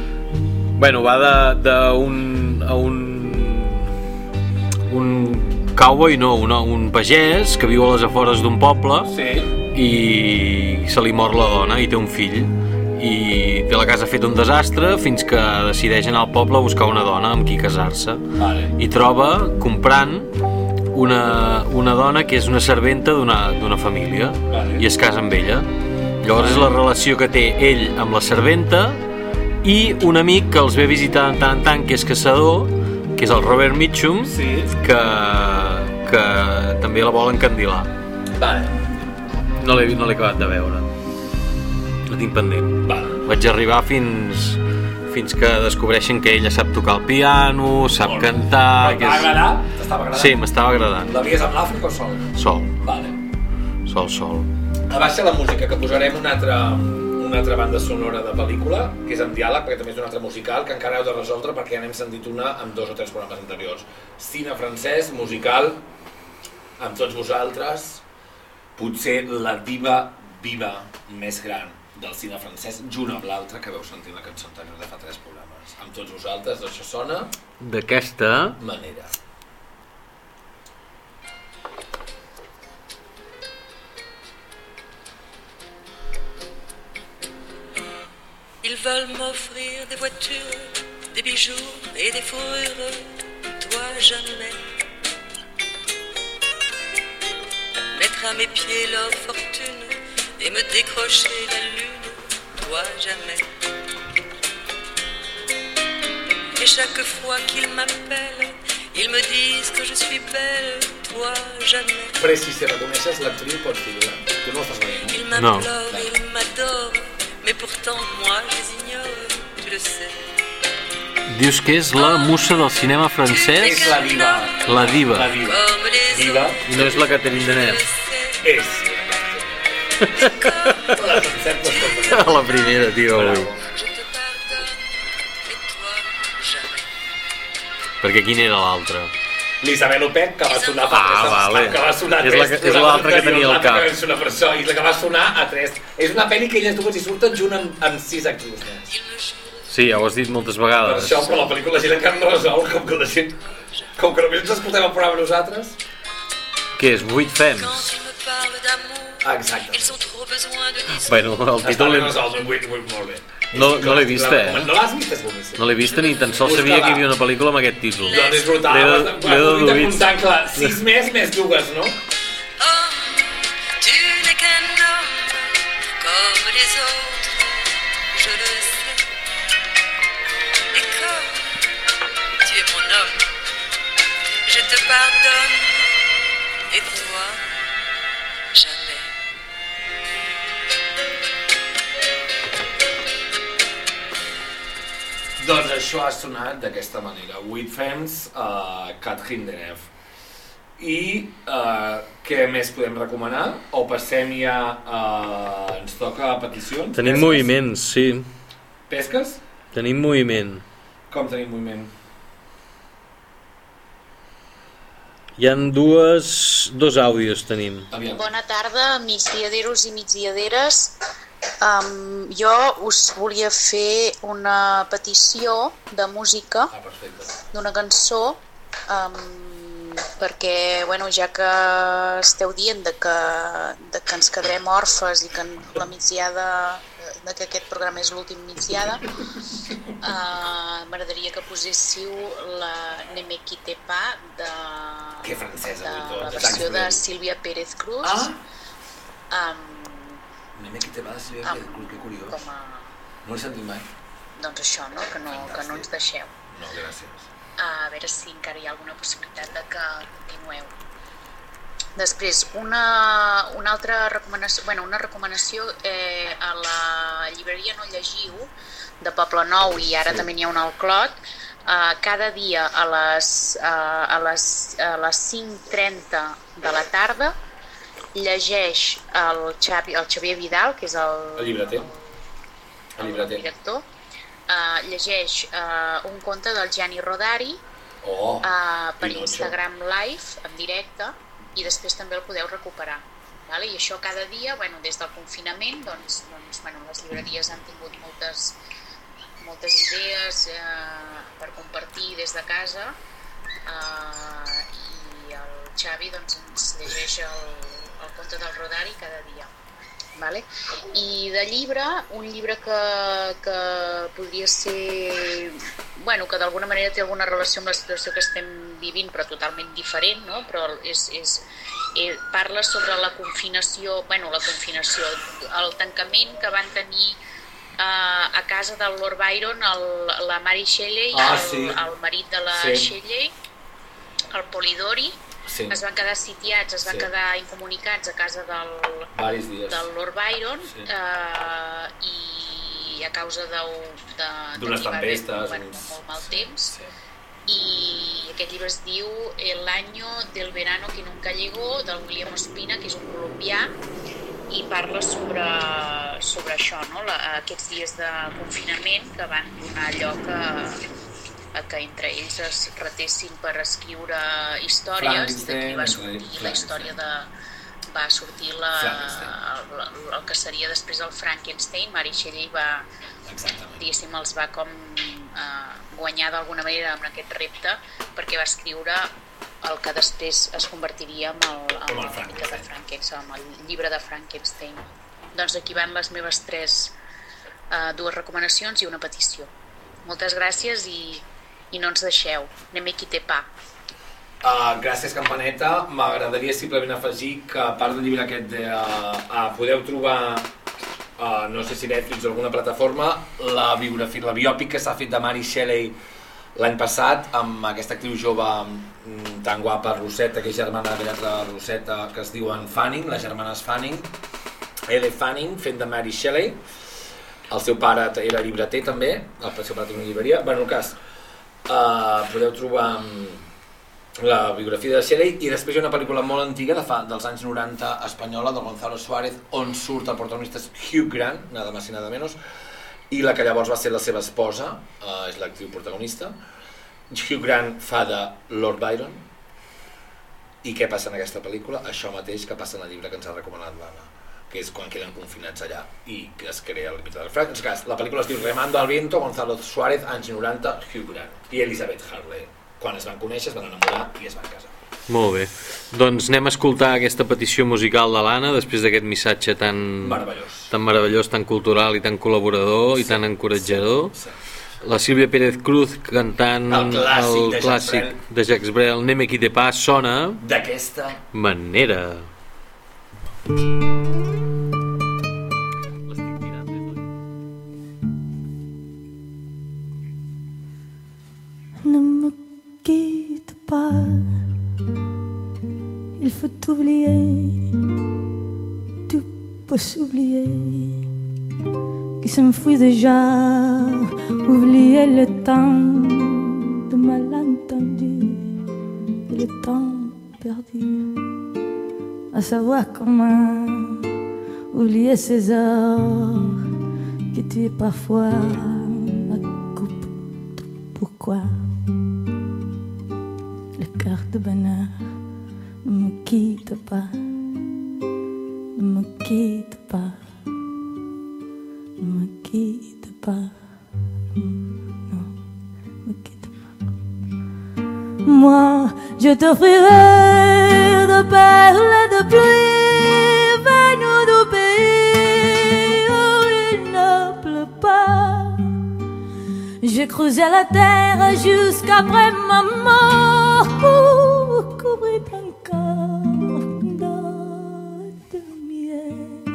Bueno, va de, de un... A un... Un cowboy no, un, un pagès que viu a les afores d'un poble sí. i se li mor la dona i té un fill i té la casa feta un desastre fins que decideix anar al poble a buscar una dona amb qui casar-se. Vale. I troba comprant una, una dona que és una serventa d'una d'una família. Vale. I es casa amb ella. Llavors és la relació que té ell amb la serventa i un amic que els ve visitar de tant en tant, que és caçador, que és el Robert Mitchum, sí. que, que també la vol encandilar. Vale. No l'he no l'he acabat de veure. La tinc pendent. Vale. Vaig arribar fins fins que descobreixen que ella sap tocar el piano, sap Molt cantar... T'estava és... agradant? T'estava agradant? Sí, m'estava agradant. La vies amb l'Àfrica o sol? Sol. Vale. Sol, sol. A baixa la música, que posarem una altra, una altra banda sonora de pel·lícula, que és en diàleg, perquè també és una altra musical, que encara heu de resoldre perquè ja n'hem sentit una amb dos o tres programes anteriors. Cine francès, musical, amb tots vosaltres, potser la diva viva més gran del cine francès, junt amb l'altra que veu sentir la cançó anterior de fa tres programes. Amb tots vosaltres, això sona... D'aquesta... manera. Ils veulent m'offrir des voitures, des bijoux et des fourrures, toi jamais. Mettre à mes pieds leur fortune et me décrocher la lune, toi jamais. Et chaque fois qu'ils m'appellent, ils me disent que je suis belle, toi jamais. Preci, si reconeixes l'actriu, pots dir-ho. Tu no estàs veient, Ils m'implorent, ils m'adorent, mais pourtant moi je les ignore, tu le sais. Dius que és la musa del cinema francès? És la diva. La diva. La diva. Diva. I no és la Catherine Deneuve. És. A la primera, tio, avui. Perquè quin era l'altre? L'Isabel Huppert, que va sonar fa Ah, tres, vale. que va sonar És la tres que- és l'altra que tenia al cap. l'altra que va per això, i la que va sonar a tres. És una pel·li que elles dues hi surten junt amb, amb sis actrius més. Sí, ja ho has dit moltes Per vegades. això, però la pel·lícula la gent encara no resol, com que la gent... Com que només ens escoltem el programa nosaltres. Què és? Vuit fems? Exacte. Bueno, el Està títol... ben resolt, vuit, vuit, molt bé. No, no l'he vist, eh? No l'has vist, és boníssim. No l'he vist ni tan sols sabia que hi havia una pel·lícula amb aquest títol. Doncs és brutal. L'he L'he de- l'he deduït. comptant, clar, sis més més dues, no? Tu n'es qu'un homme comme les autres, je le sais. Et comme tu es mon homme, je te pardonne. Et toi, jamais. Doncs això ha sonat d'aquesta manera. Vuit Femmes, uh, Catherine Deneuve. I uh, què més podem recomanar? O passem ja a... Uh, ens toca peticions? Tenim Pesques? moviments, sí. Pesques? Tenim moviment. Com tenim moviment? Hi ha dues, dos àudios tenim. Aviam. Bona tarda, migdiaderos i migdiaderes. Um, jo us volia fer una petició de música, Ah, perfecte. d'una cançó, um, perquè, bueno, ja que esteu dient de que, de que ens quedarem orfes i que la migdiada, de que aquest programa és l'últim migdiada, uh, m'agradaria que poséssiu la Ne me quitte pas de, Que francesa, de avui tot. la De versió de Thanks, Sílvia Pérez Cruz. Ah. Um, Ne me quitte pas, sí, Ah, que, que curiós. com a... No l'he sentit mai. Doncs això, no? Que, no, que no ens deixeu. No, gràcies. A veure si encara hi ha alguna possibilitat de que continueu. Després, una, una altra recomanació, bueno, una recomanació eh, a la llibreria No Llegiu de Poblenou, i ara sí. també n'hi ha una al Clot, eh, cada dia a les, eh, a les, a les cinc trenta de la tarda llegeix el, Xavi, el Xavier Vidal, que és el, El llibreter. El llibreter. director, uh, llegeix uh, un conte del Gianni Rodari Oh, uh, per Pinocho. Instagram Live, en directe, i després també el podeu recuperar. Vale? I això cada dia, bueno, des del confinament, doncs, doncs bueno, les llibreries han tingut moltes, moltes idees eh, per compartir des de casa, eh, i el Xavi doncs, ens llegeix el, el conte del Rodari cada dia. Vale? I de llibre, un llibre que, que podria ser, bueno, que d'alguna manera té alguna relació amb la situació que estem vivint, però totalment diferent, no? Però és, és, és, parla sobre la confinació, bueno, la confinació, el tancament que van tenir uh, a casa del Lord Byron, el, la Mary Shelley, ah, el, sí. el marit de la sí. Shelley, el Polidori. Sí. Es van quedar sitiats, es van sí. quedar incomunicats a casa del, del Lord Byron sí. eh, i a causa d'unes tempestes, bueno, molt mal temps sí. I aquest llibre es diu El año del verano que nunca llegó, del William Ospina, que és un colombià, i parla sobre, sobre això, no? La, aquests dies de confinament que van donar lloc a que entre ells es retessin per escriure històries, d'aquí va sortir la història de... va sortir la, el, el que seria després el Frankenstein. Mary Shelley va, diguéssim, els va com eh, guanyar d'alguna manera amb aquest repte, perquè va escriure el que després es convertiria en el, en el, el de Frankenstein, amb el llibre de Frankenstein. Doncs aquí van les meves tres, eh, dues recomanacions i una petició. Moltes gràcies i i no ens deixeu, anem qui té pa. Uh, gràcies, Campaneta. M'agradaria simplement afegir que a part del llibre aquest de, uh, uh, podeu trobar, uh, no sé si Netflix o alguna plataforma, la biografia, la biòpic que s'ha fet de Mary Shelley l'any passat amb aquesta actriu jove um, tan guapa, Rosetta, que és germana de l'altra Rosetta, que es diuen Fanning, les germanes Fanning, Elle Fanning, fent de Mary Shelley. El seu pare era llibreter també, el seu pare té una llibreria. Bueno, el cas, Uh, podeu trobar um, la biografia de Shelley, i després hi ha una pel·lícula molt antiga de fa, dels anys noranta espanyola, del Gonzalo Suárez, on surt el protagonista Hugh Grant, nada más y nada menos, i la que llavors va ser la seva esposa, uh, és l'actriu protagonista. Hugh Grant fa de Lord Byron. I què passa en aquesta pel·lícula? Això mateix que passa en el llibre que ens ha recomanat l'Anna, que és quan queden confinats allà i que es crea el mite del Frankenstein. La pel·lícula es diu Remando al viento, Gonzalo Suárez, anys noranta, Hugh Grant i Elizabeth Harley. Quan es van conèixer, es van enamorar i es van casar. Molt bé, doncs anem a escoltar aquesta petició musical de l'Anna després d'aquest missatge tan meravellós, tan, meravellós, tan cultural i tan col·laborador sí, i tan encoratjador. Sí, sí. La Sílvia Pérez Cruz cantant el clàssic, el de, clàssic Jacques de Jacques Brel, Neme qui te pa, sona d'aquesta manera. Ne me quitte pas, il faut oublier, tout peut s'oublier, qui s'enfuit déjà, oublier le temps de malentendu et le temps perdu, à savoir comment oublier ces heures que tu es parfois à coupe. Pourquoi? Cœur de bonheur, ne me quitte pas, ne me quitte pas, ne me quitte pas, non, ne me quitte pas. Moi, je t'offrirai de perles de pluie venues du pays où il ne pleut pas. J'ai creusé la terre jusqu'après ma mort pour couvrir ton corps d'eau de miel.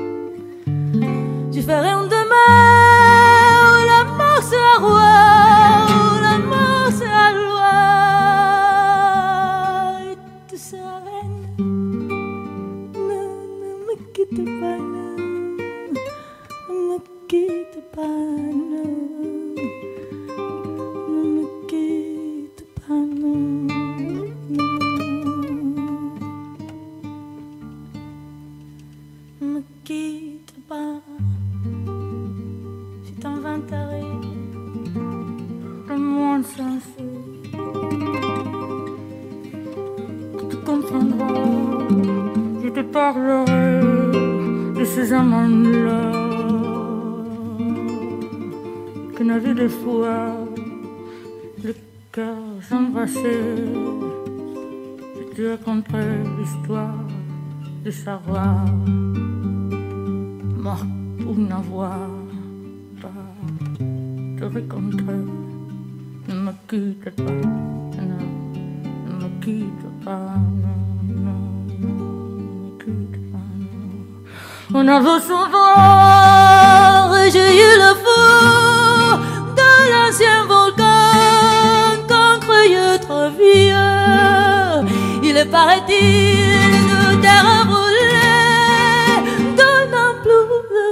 Je ferai un demain où la mort sera roi, où la mort sera loi, et tu seras reine. Non, ne me quitte pas, non, ne me quitte pas, non. Tu comprendras, je te parlerai de ces amants-là que n'avaient des fois le cœur s'embrasser. Je tu raconterais l'histoire de savoir mort pour n'avoir pas te raconterai. Ne me quitte pas, non, ne me quitte pas, non, non, non, ne me quitte pas, non. On avait souvent réveillé le feu de l'ancien volcan qu'on croyait trop vieux. Il est paraît-il de terre brûlée, donnant plus de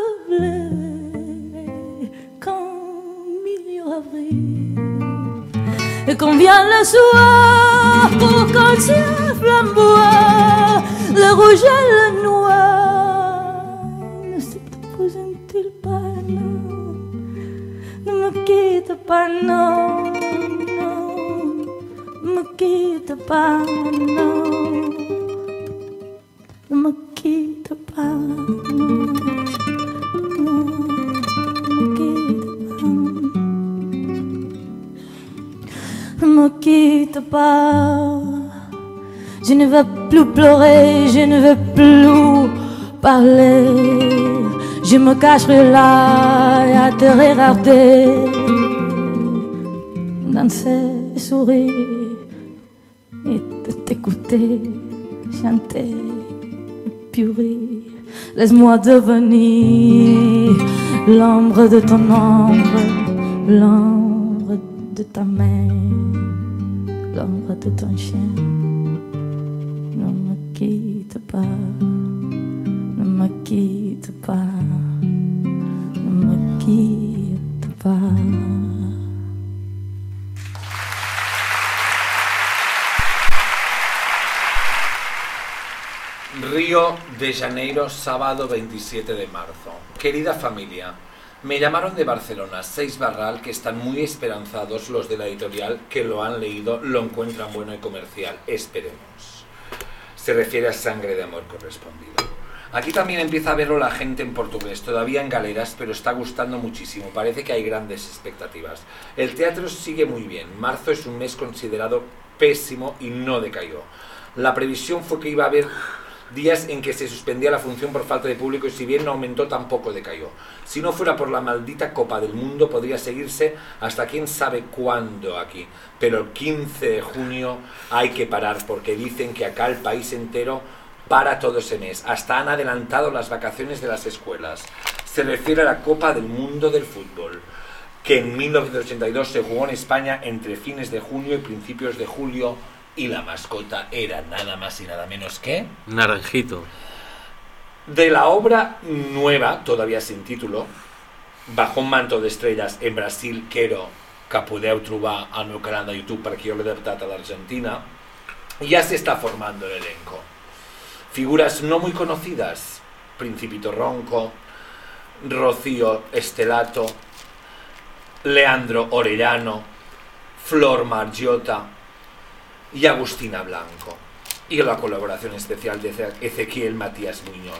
blé qu'en milieu avril. Et quand vient le soir pour qu'on se flamboie, le rouge et le noir ne se présentent-ils pas, non? Ne me quitte pas, non, non, ne me quitte pas, non, ne me quitte pas, non, non, ne me quitte pas. Ne me quitte pas, je ne veux plus pleurer, je ne veux plus parler. Je me cacherai là à te regarder, danser, sourire et t'écouter, chanter, purée. Laisse-moi devenir l'ombre de ton ombre, l'ombre de ta main, l'ombre de ton chien. Ne me quitte pas, ne me quitte pas, ne me quitte pas. Río de Janeiro, sábado veintisiete de marzo. Querida familia, me llamaron de Barcelona, seis Barral, que están muy esperanzados los de la editorial, que lo han leído, lo encuentran bueno y comercial. Esperemos. Se refiere a Sangre de amor correspondido. Aquí también empieza a verlo la gente en portugués, todavía en galeras, pero está gustando muchísimo. Parece que hay grandes expectativas. El teatro sigue muy bien. Marzo es un mes considerado pésimo y no decayó. La previsión fue que iba a haber días en que se suspendía la función por falta de público y si bien no aumentó tampoco decayó. Si no fuera por la maldita Copa del Mundo podría seguirse hasta quién sabe cuándo aquí, pero el quince de junio hay que parar porque dicen que acá el país entero para todo ese mes. Hasta han adelantado las vacaciones de las escuelas. Se refiere a la Copa del Mundo del fútbol, que en mil novecientos ochenta y dos se jugó en España entre fines de junio y principios de julio. Y la mascota era nada más y nada menos que... Naranjito. De la obra nueva, todavía sin título, Bajo un manto de estrellas en Brasil, Quero, que podeu trobar al meu canal de YouTube perquè jo l'he adaptat a l'Argentina, ya se está formando el elenco. Figuras no muy conocidas, Principito Ronco, Rocío Estelato, Leandro Orellano, Flor Margiota y Agustina Blanco, y la colaboración especial de Ezequiel Matías Muñoz.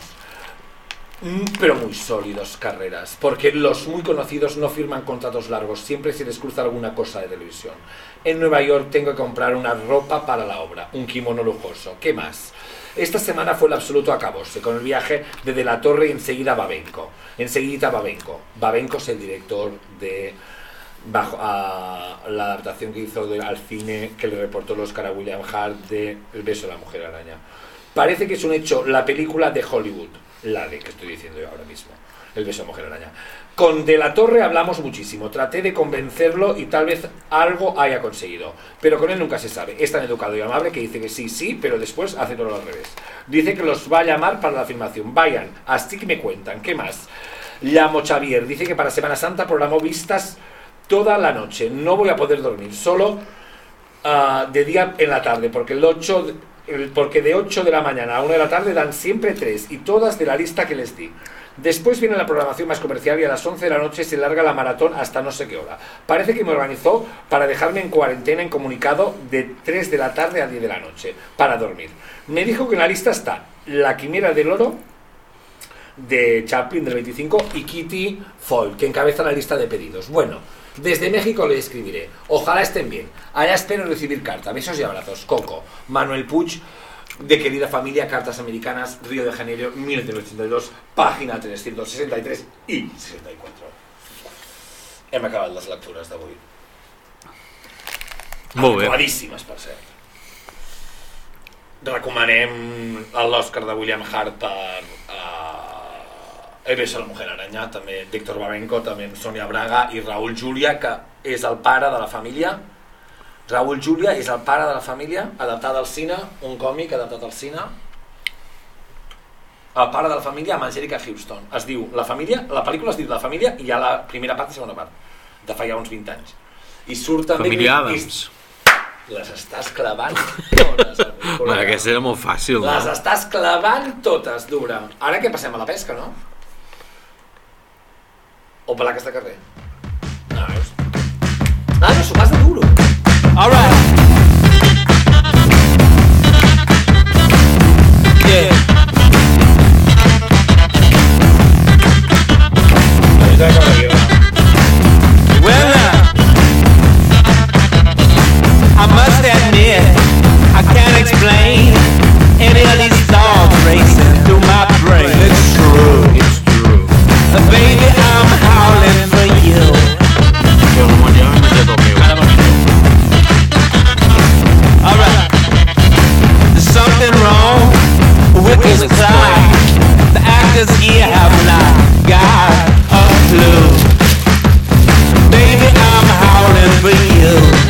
Pero muy sólidos carreras, porque los muy conocidos no firman contratos largos, siempre se les cruza alguna cosa de televisión. En Nueva York tengo que comprar una ropa para la obra, un kimono lujoso. ¿Qué más? Esta semana fue el absoluto acabose, con el viaje de De la Torre y enseguida Babenco. Enseguida Babenco. Babenco es el director de... bajo a la adaptación que hizo de, al cine que le reportó el Oscar a William Hart de El beso de la mujer araña. Parece que es un hecho la película de Hollywood, la de que estoy diciendo yo ahora mismo, El beso de la mujer araña. Con De la Torre hablamos muchísimo, traté de convencerlo y tal vez algo haya conseguido, pero con él nunca se sabe. Es tan educado y amable que dice que sí, sí, pero después hace todo al revés. Dice que los va a llamar para la filmación, vayan, así que me cuentan. ¿Qué más? Llamo Xavier, dice que para Semana Santa programó vistas toda la noche, no voy a poder dormir, solo uh, de día en la tarde, porque el ocho, el, porque de ocho de la mañana a una de la tarde dan siempre tres, y todas de la lista que les di. Después viene la programación más comercial y a las once de la noche se larga la maratón hasta no sé qué hora. Parece que me organizó para dejarme en cuarentena incomunicado de tres de la tarde a diez de la noche, para dormir. Me dijo que en la lista está La Quimera del Oro, de Chaplin del veinticinco, y Kitty Foyle, que encabeza la lista de pedidos. Bueno, Desde México le escribiré. Ojalá estén bien. Allá espero recibir carta. Besos y abrazos. Coco. Manuel Puig, de Querida Familia, Cartas Americanas, Río de Janeiro, mil novecientos ochenta y dos, pàgina trescientos sesenta y tres i sesenta y cuatro. Hem acabat les lectures d'avui. Molt bé. Claríssimes, per cert. Recomanem l'Òscar de William Hart per uh, Eres la Mujer Araña, també Víctor Babenco, també Sonia Braga i Raúl Julia, que és el pare de la família. Raúl Julia és el pare de la família, adaptat al cine, un còmic adaptat al cine. El pare de la família amb Angelica Houston. Es diu La Família, la pel·lícula es diu La Família i hi ha la primera part i segona part, de fa ja uns vint anys. I surt també... Família Adams. Les estàs clavant totes. Bueno, aquesta era molt fàcil, no? Les estàs clavant totes, Dura. Ara què passem a la pesca, no? O palaques de carrer? No, veus? Ah, no, sopars de duro. All right. Yeah. Well, now, I must admit, I can't explain any of these thoughts racing through my brain. It's true, it's true. Uh, baby, I'm howling for you. Alright, there's something wrong with this clock. The actors here have not got a clue. Baby, I'm howling for you.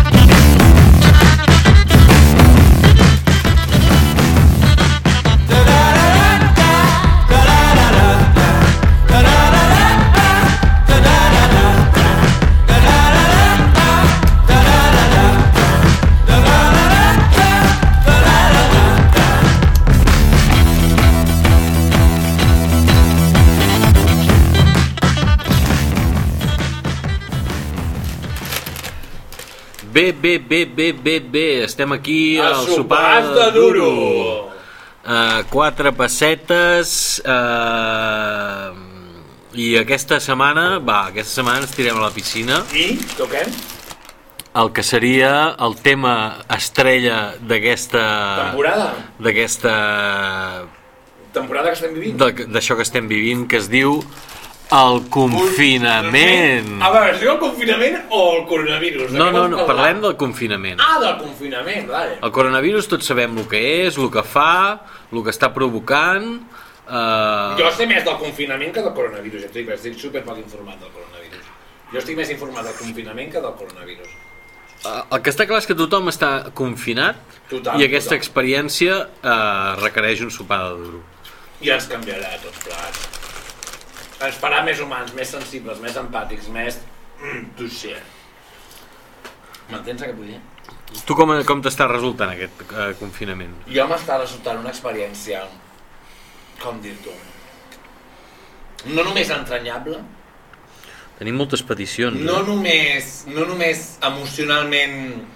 Bé, bé, bé, bé, bé, bé, estem aquí al sopar de duro. Uh, quatre pessetes uh, i aquesta setmana, va, aquesta setmana ens tirem a la piscina. I toquem? El que seria el tema estrella d'aquesta... Temporada? D'aquesta... Temporada que estem vivint? D'això que estem vivint, que es diu... El confinament. A veure, es diu el confinament o el coronavirus? No, no, no, parlem del confinament. Ah, del confinament, vale. El coronavirus tots sabem el que és, el que fa, el que està provocant... Uh... Jo sé més del confinament que del coronavirus, ja estic, estic superpoc informat del coronavirus. Jo estic més informat del confinament que del coronavirus. Uh, el que està clar és que tothom està confinat total, i aquesta total. experiència uh, requereix un sopar de duro. I ens canviarà tots plats. Ens farà més humans, més sensibles, més empàtics, més... Mm, touché. M'entens aquest vull dir? Tu com, com t'està resultant aquest uh, confinament? Jo m'està resultant una experiència, com dir-t'ho, no només entranyable, tenim moltes peticions. no només, no només emocionalment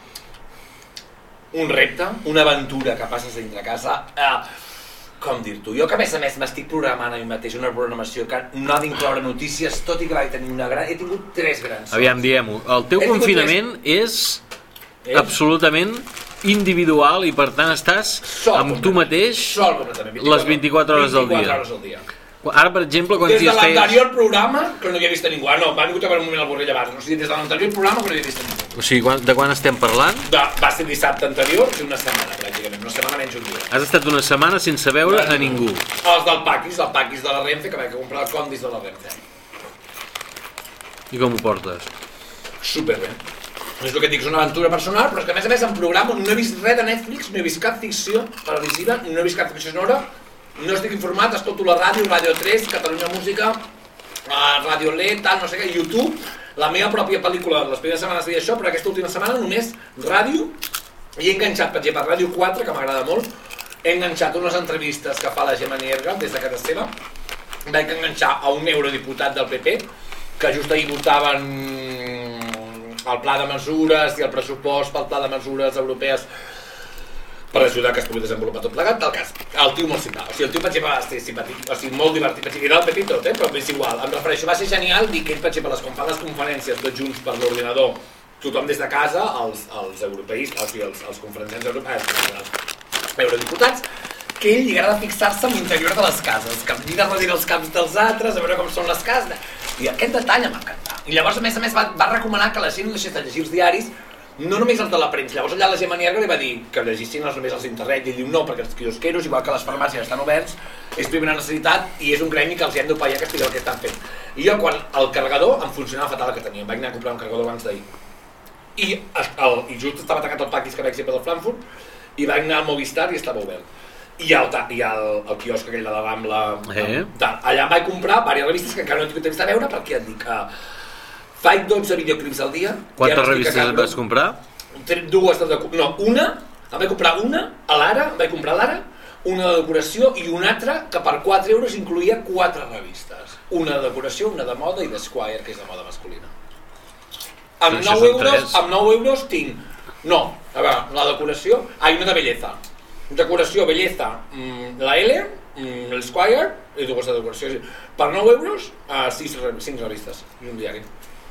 un repte, una aventura que passes dintre casa, eh, com dir-t'ho, jo que a més a més m'estic programant a mi mateix una programació que no ha d'incloure notícies, tot i que vaig tenir una gran... He tingut tres grans sorts. Aviam, diguem-ho, el teu He confinament tres... és, és absolutament individual i per tant estàs sol amb tu mateix sol les vint-i-quatre hores del dia. vint-i-quatre hores al dia. Ara, per exemple, quants des de dies feies... l'anterior programa, que no hi he vist a ningú. Ah, no, va vingut a veure un moment al Borrell abans. O sigui, des de l'anterior programa que no hi he vist a ningú. O sigui, quan, de quan estem parlant? De, va ser dissabte anterior i una setmana, pràcticament. Una setmana menys un dia. Has estat una setmana sense veure a ningú. Els del Paquis, el Paquis de la Renfe, que vaig comprar el Condis de la Renfe. I com ho portes? Superbé. És el que et dic, és una aventura personal, però és que a més a més em programo, no he vist res de Netflix, no he vist cap ficció televisiva, no he vist cap ficció sonora, no estic informat, escolto la ràdio, Ràdio tres, Catalunya Música, Ràdio L E, tal, no sé què, YouTube, la meva pròpia pel·lícula, les primeres setmanes deia això, però aquesta última setmana només ràdio, i he enganxat, per exemple, Ràdio quatre, que m'agrada molt, he enganxat unes entrevistes que fa la Gemma Nierga des de casa seva, vaig enganxar a un eurodiputat del P P, que just ahir votaven el pla de mesures i el pressupost pel pla de mesures europees per ajudar que es pugui desenvolupar tot plegat, del cas, el tio molt simpàtic, o sigui, el tio per exemple va ser simpàtic, o sigui, molt divertit, era el petit tot, eh? Però és igual, em refereixo, va ser genial dir que ell, per exemple, les, quan fan les conferències tots junts per l'ordinador, tothom des de casa, els, els europeistes, o sigui, els, els conferenciants europeus, els eurodiputats, que ell li agrada fixar-se en l'interior de les cases, que mira darrere els caps dels altres, a veure com són les cases, i aquest detall em va encantar. I llavors, a més a més, va, va recomanar que la gent no deixés de llegir els diaris, no només els de la premsa. Llavors allà la Gemma Nierga li va dir que llegissin els només els d'internet, i ell diu no, perquè els quiosqueros, igual que les farmàcies estan oberts, és primera necessitat i és un gremi que els hi hem d'opar ja que estigueu el que estan fent. I jo, quan el carregador em funcionava fatal el que tenia, em vaig anar a comprar un carregador abans d'ahir. I, el, I just estava tancat el paquis que vaig sempre del Frankfurt, i vaig anar al Movistar i estava obert. I el, i el, el quiosc aquell de la Rambla, eh? Allà em vaig comprar diverses revistes que encara no he tingut temps de veure, perquè et dic... Uh, faig dotze videoclips al dia. Quantes revistes et vas comprar? Dues de... No, una, em vaig comprar una a l'Ara, em vaig comprar a l'Ara, una de decoració i una altra que per quatre euros incluïa quatre revistes. Una de decoració, una de moda i d'Esquire, que és de moda masculina. Amb nou euros, amb nou euros tinc... No, a veure, la decoració... Ah, i una de belleza. Decoració, belleza, la L, l'Esquire i dues de decoració. Per nou euros, sis revistes i un diari.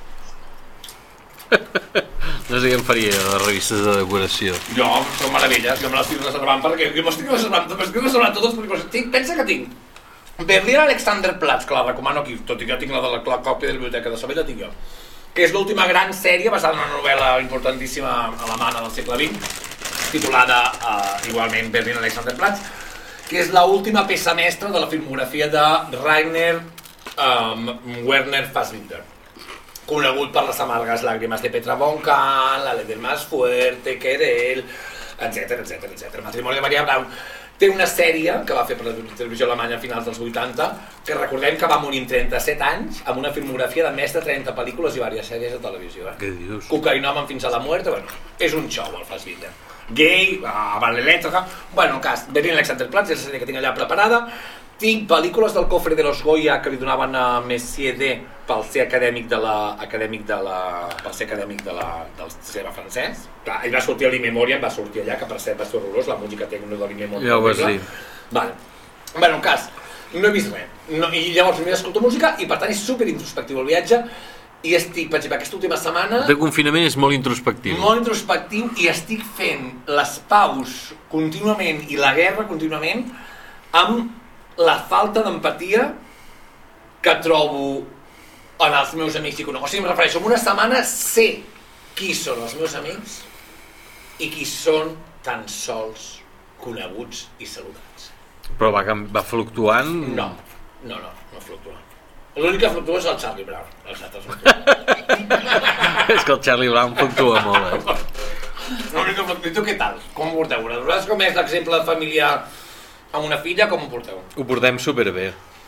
No sé què em faria les revistes de decoració. Jo, són meravelles, jo me les estic reservant perquè jo m'estic reservant, m'estic reservant totes les pel·lícules. Tinc, pensa que tinc Berlin Alexanderplatz, que la recomano aquí, tot i que tinc la de la, la còpia de la biblioteca de Sabell, la tinc jo, que és l'última gran sèrie basada en una novel·la importantíssima alemana del segle vint, titulada uh, igualment Berlin Alexanderplatz, que és l'última peça mestra de la filmografia de Rainer um, Werner Fassbinder, conegut per les amargues làgrimes de Petra von Kahn, La ley del más fuerte, Querelle, etcètera, etcètera, etcètera. Matrimoni de Maria Braun. Té una sèrie que va fer per la televisió alemanya a finals dels vuitanta, que recordem que va morir amb trenta-set anys, amb una filmografia de més de trenta pel·lícules i diverses sèries de televisió. Eh? Què dius? Cocaïnomen fins a la muerte, bueno, és un show el Fassbinder. Gay, a València, bueno, en cas, Berlin Alexanderplatz, és la sèrie que tinc allà preparada. Tinc pel·lícules del cofre de los Goya que li donaven a Messier D pel ser acadèmic de la... acadèmic de la... per ser acadèmic de la... del cinema francès. Clar, ell va sortir a l'In-Memoriam, va sortir allà, que per cert va ser horrorós, la música té una de l'In-Memoriam. Ja ho vas dir. Vale. Bueno, en cas, no he vist res. No, I llavors només escolto música i per tant és super introspectiu el viatge. I estic, per exemple, aquesta última setmana... El confinament és molt introspectiu. Molt introspectiu i estic fent les paus contínuament i la guerra contínuament amb la falta d'empatia que trobo en els meus amics i coneguts. O sigui, em refereixo, en una setmana sé qui són els meus amics i qui són tan sols coneguts i saludats. Però va, va fluctuant? No, no, no, no fluctua. L'únic que fluctua és el Charlie Brown. Els altres fluctuen. És que el Charlie Brown fluctua molt, eh? L'únic que fluctua. I tu què tal? Com ho porteu? Vosaltres com és l'exemple de família amb una filla, com ho porteu? Ho portem superbé.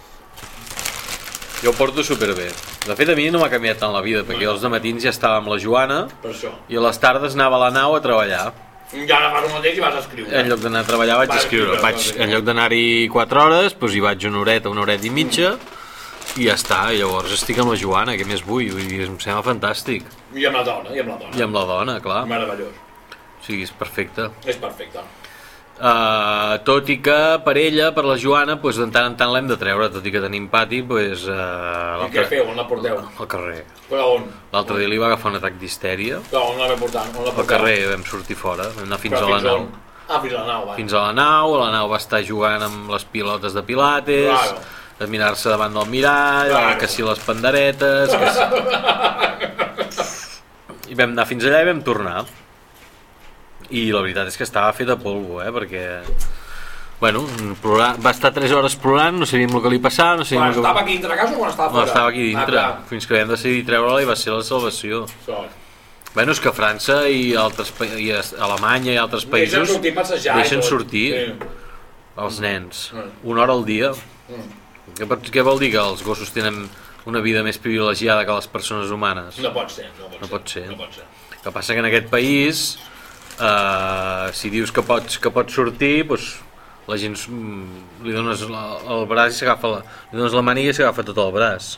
Jo ho porto superbé. De fet, a mi no m'ha canviat tant la vida, perquè jo els dematins ja estava amb la Joana i a les tardes anava a la nau a treballar. Ja agafes el mateix i vas a escriure. En lloc d'anar a treballar vaig a escriure. Vaig, en lloc d'anar-hi quatre hores, doncs hi vaig una horeta, una horeta i mitja, i ja està. I llavors estic amb la Joana, què més vull? Vull dir, em sembla fantàstic. I amb la dona, i amb la dona. I amb la dona, clar. Meravellós. O sigui, és perfecte. És perfecte. Uh, tot i que per ella, per la Joana, pues, de tant en tant l'hem de treure, tot i que tenim pati, pues, uh, i què feu? On la porteu? Al carrer. Però on? L'altre dia li va agafar un atac d'histèria. Però on la vam portar? On la al carrer, vam sortir fora, vam anar fins Però a la fins nau. on? Ah, fins a la nau, va. Fins a la nau, la nau va estar jugant amb les pilotes de pilates, claro. de mirar-se davant del mirall, claro. Que si les panderetes, que si... I vam anar fins allà i vam tornar. I la veritat és que estava fet a polvo, eh, perquè... Bueno, plorar, va estar tres hores plorant, no sabíem el que li passava, no sabíem... Quan que... estava aquí dintre a casa o quan estava fora? No, estava aquí dintre, ah, fins que vam decidir treure-la i va ser la salvació. Sort. Bueno, és que França i, altres, i Alemanya i altres països deixen sortir, passejar, deixen sortir sí. els nens, mm. una hora al dia. Mm. Què, què vol dir que els gossos tenen una vida més privilegiada que les persones humanes? No pot ser, no pot, no ser, pot ser. No pot ser. El que passa que en aquest país, eh, si dius que pots, que pots sortir, doncs, la gent li dones el braç i s'agafa la, li dones la màniga i s'agafa tot el braç.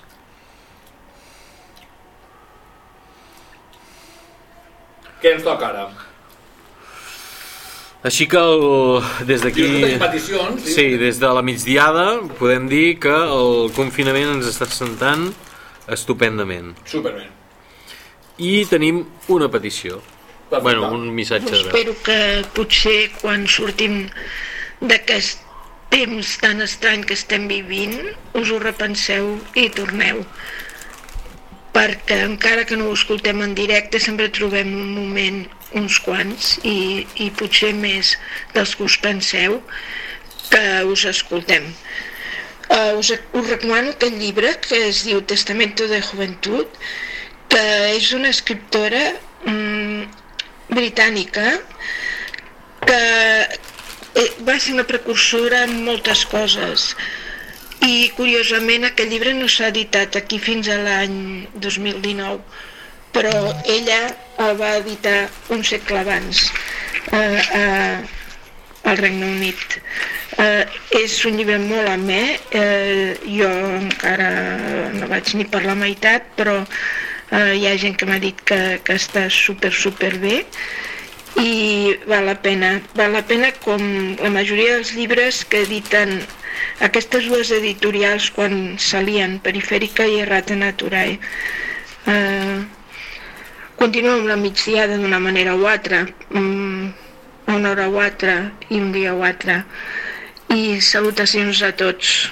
Què ens toca ara? Així que el, des d'aquí... I no tenim peticions. Sí, des de la migdiada podem dir que el confinament ens està sentant estupendament. Superbé. I tenim una petició. Perfecte. Bueno, un missatge. De... Espero que potser quan sortim d'aquest temps tan estrany que estem vivint us ho repenseu i torneu. Perquè encara que no ho escoltem en directe sempre trobem un moment, uns quants, i, i potser més dels que us penseu que us escoltem. Uh, us, us recomano aquest llibre que es diu Testamento de Juventud, que és una escriptora um, britànica que eh, va ser una precursora en moltes coses. I curiosament aquest llibre no s'ha editat aquí fins a l'any dos mil dinou, però ella el va editar un segle abans eh, eh, al Regne Unit. Eh, és un llibre molt amè, eh, jo encara no vaig ni per la meitat, però eh, hi ha gent que m'ha dit que, que està super super bé i val la pena, val la pena com la majoria dels llibres que editen aquestes dues editorials quan s'alien, Perifèrica i Errata Naturae. Uh, continuem amb la migdiada d'una manera o altra, um, una hora o altra i un dia o altre. I salutacions a tots.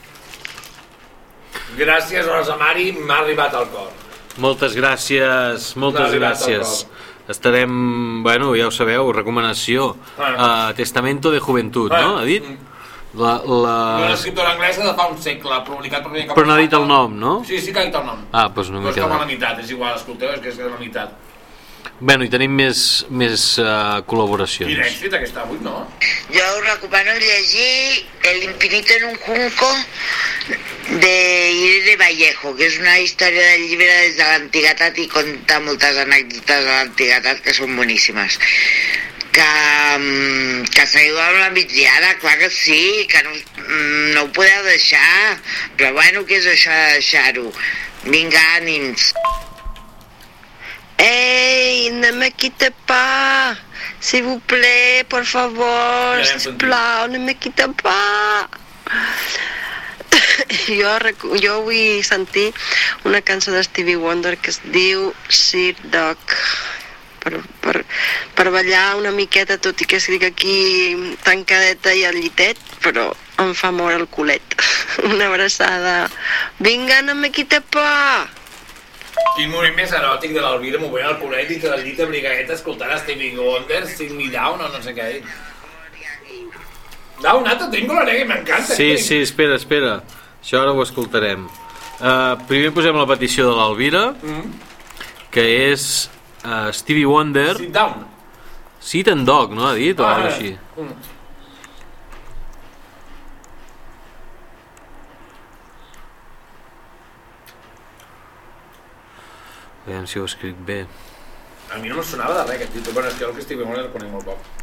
Gràcies, Rosa Mari, m'ha arribat al cor. Moltes gràcies, moltes gràcies. Estarem, bueno, ja ho sabeu, recomanació. Uh, Testamento de Juventud, no? Ha dit? La, la... Una escriptora anglesa de fa un segle, publicat per primer cop. Però no ha dit el nom, no? Sí, sí que ha dit el nom. Ah, doncs no m'he quedat. Però és com a la quedat. meitat, és igual, escolteu, és que és a la meitat. Bueno, i tenim més, més uh, col·laboracions. Quin èxit aquesta avui, no? Jo us recomano llegir El infinito en un junco de Irene Vallejo, que és una història del llibre des de l'antiguitat i conta moltes anècdotes de l'antiguitat que són boníssimes. Que, que seguiu amb la migdiada, clar que sí, que no, no ho podeu deixar, però bueno, què és això de deixar-ho? Vinga, ànims. Ei, ne me quittez pas, s'il vous plaît, por favor, sisplau, ne me quittez pas. Jo, jo vull sentir una cançó de Stevie Wonder que es diu Sir Dog, per, per, per ballar una miqueta, tot i que estic aquí tancadeta i al llitet, però em fa moure el culet. Una abraçada. Vinga, no me quittez pas. Quin moment més eròtic de l'Alvira movent el culet i tot el llit de brigadeta escoltant Stevie Wonder, Sit Me Down o no sé què ha dit. Down, Nato, tengo la reggae, m'encanta. Sí, sí, espera, espera. Això ara ho escoltarem. Uh, primer posem la petició de l'Alvira, mm. que és uh, Stevie Wonder. Sit Down. Sit and Dog, no ha dit? O Ah, alguna així. Mm. Aviam si ho escric bé. A mi no em sonava de res aquest títol, però és que el que Stevie Wonder el conec molt poc.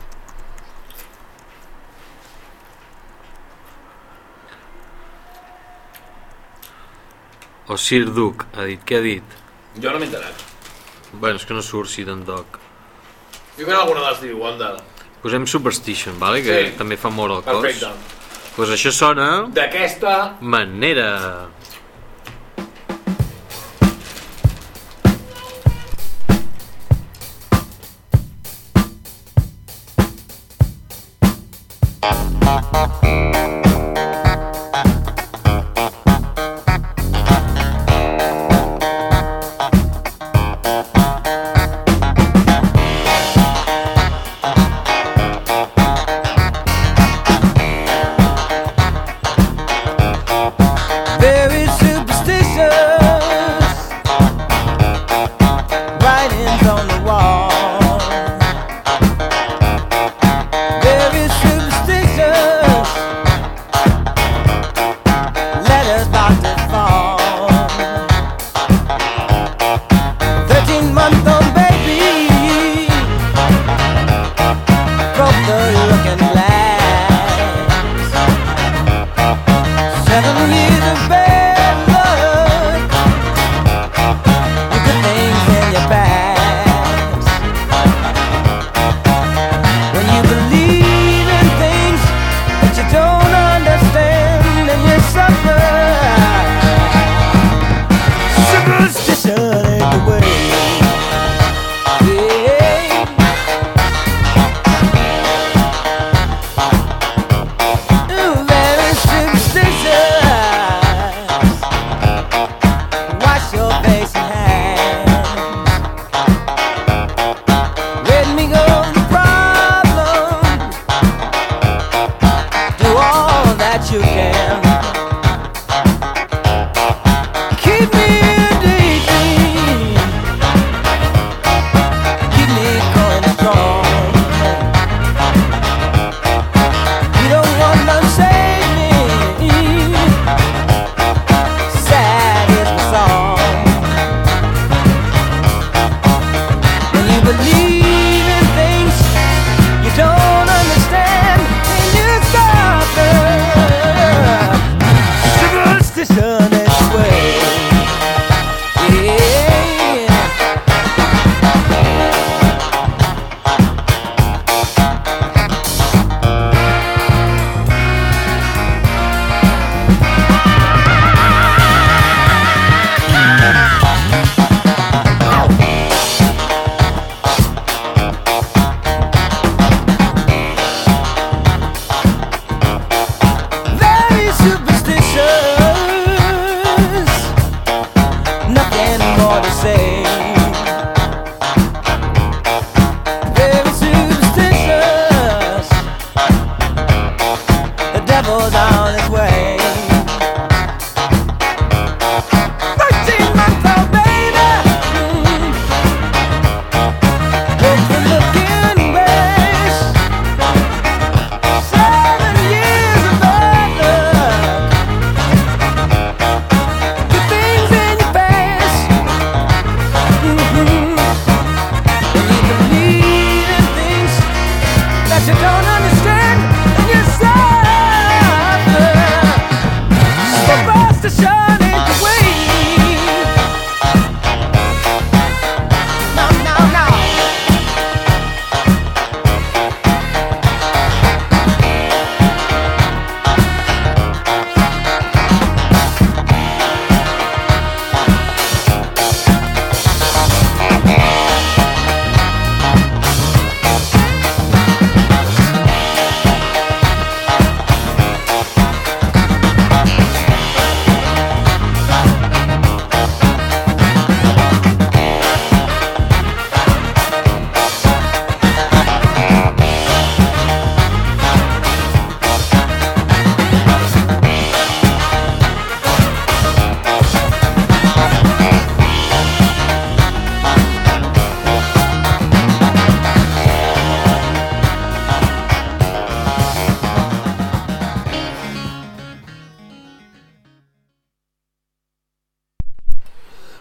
O Sir Duke, ha dit. Què ha dit? Jo no m'he enterat. Bueno, és que no surt Sit and Dog. Fica alguna de Stevie Wonder. Posem Superstition, vale? Que Sí. també fa molt el cos. Perfecte. Pues això sona... D'aquesta... manera. Very superstitious, writings on the wall. Very superstitious,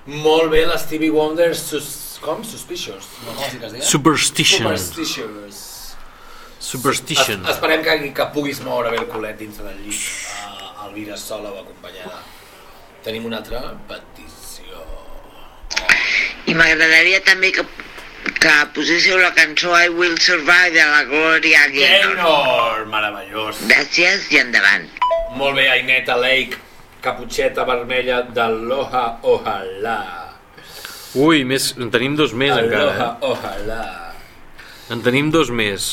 Molt bé, les Stevie Wonder, sus... com? Suspicious? No, com es deia? Superstition. Superstitious. Superstition. Es, esperem que, que puguis moure bé el culet dins del llit, uh, Elvira sola o acompanyada. Tenim una altra petició. I m'agradaria també que, que poséssiu la cançó I Will Survive de la Gloria Gaynor. Gaynor, meravellós. Gràcies i endavant. Molt bé, Aineta Lake, caputxeta vermella d'Aloha Ojalà. Ui, més, en tenim dos més Aloha, encara. Aloha Ojalà. En tenim dos més.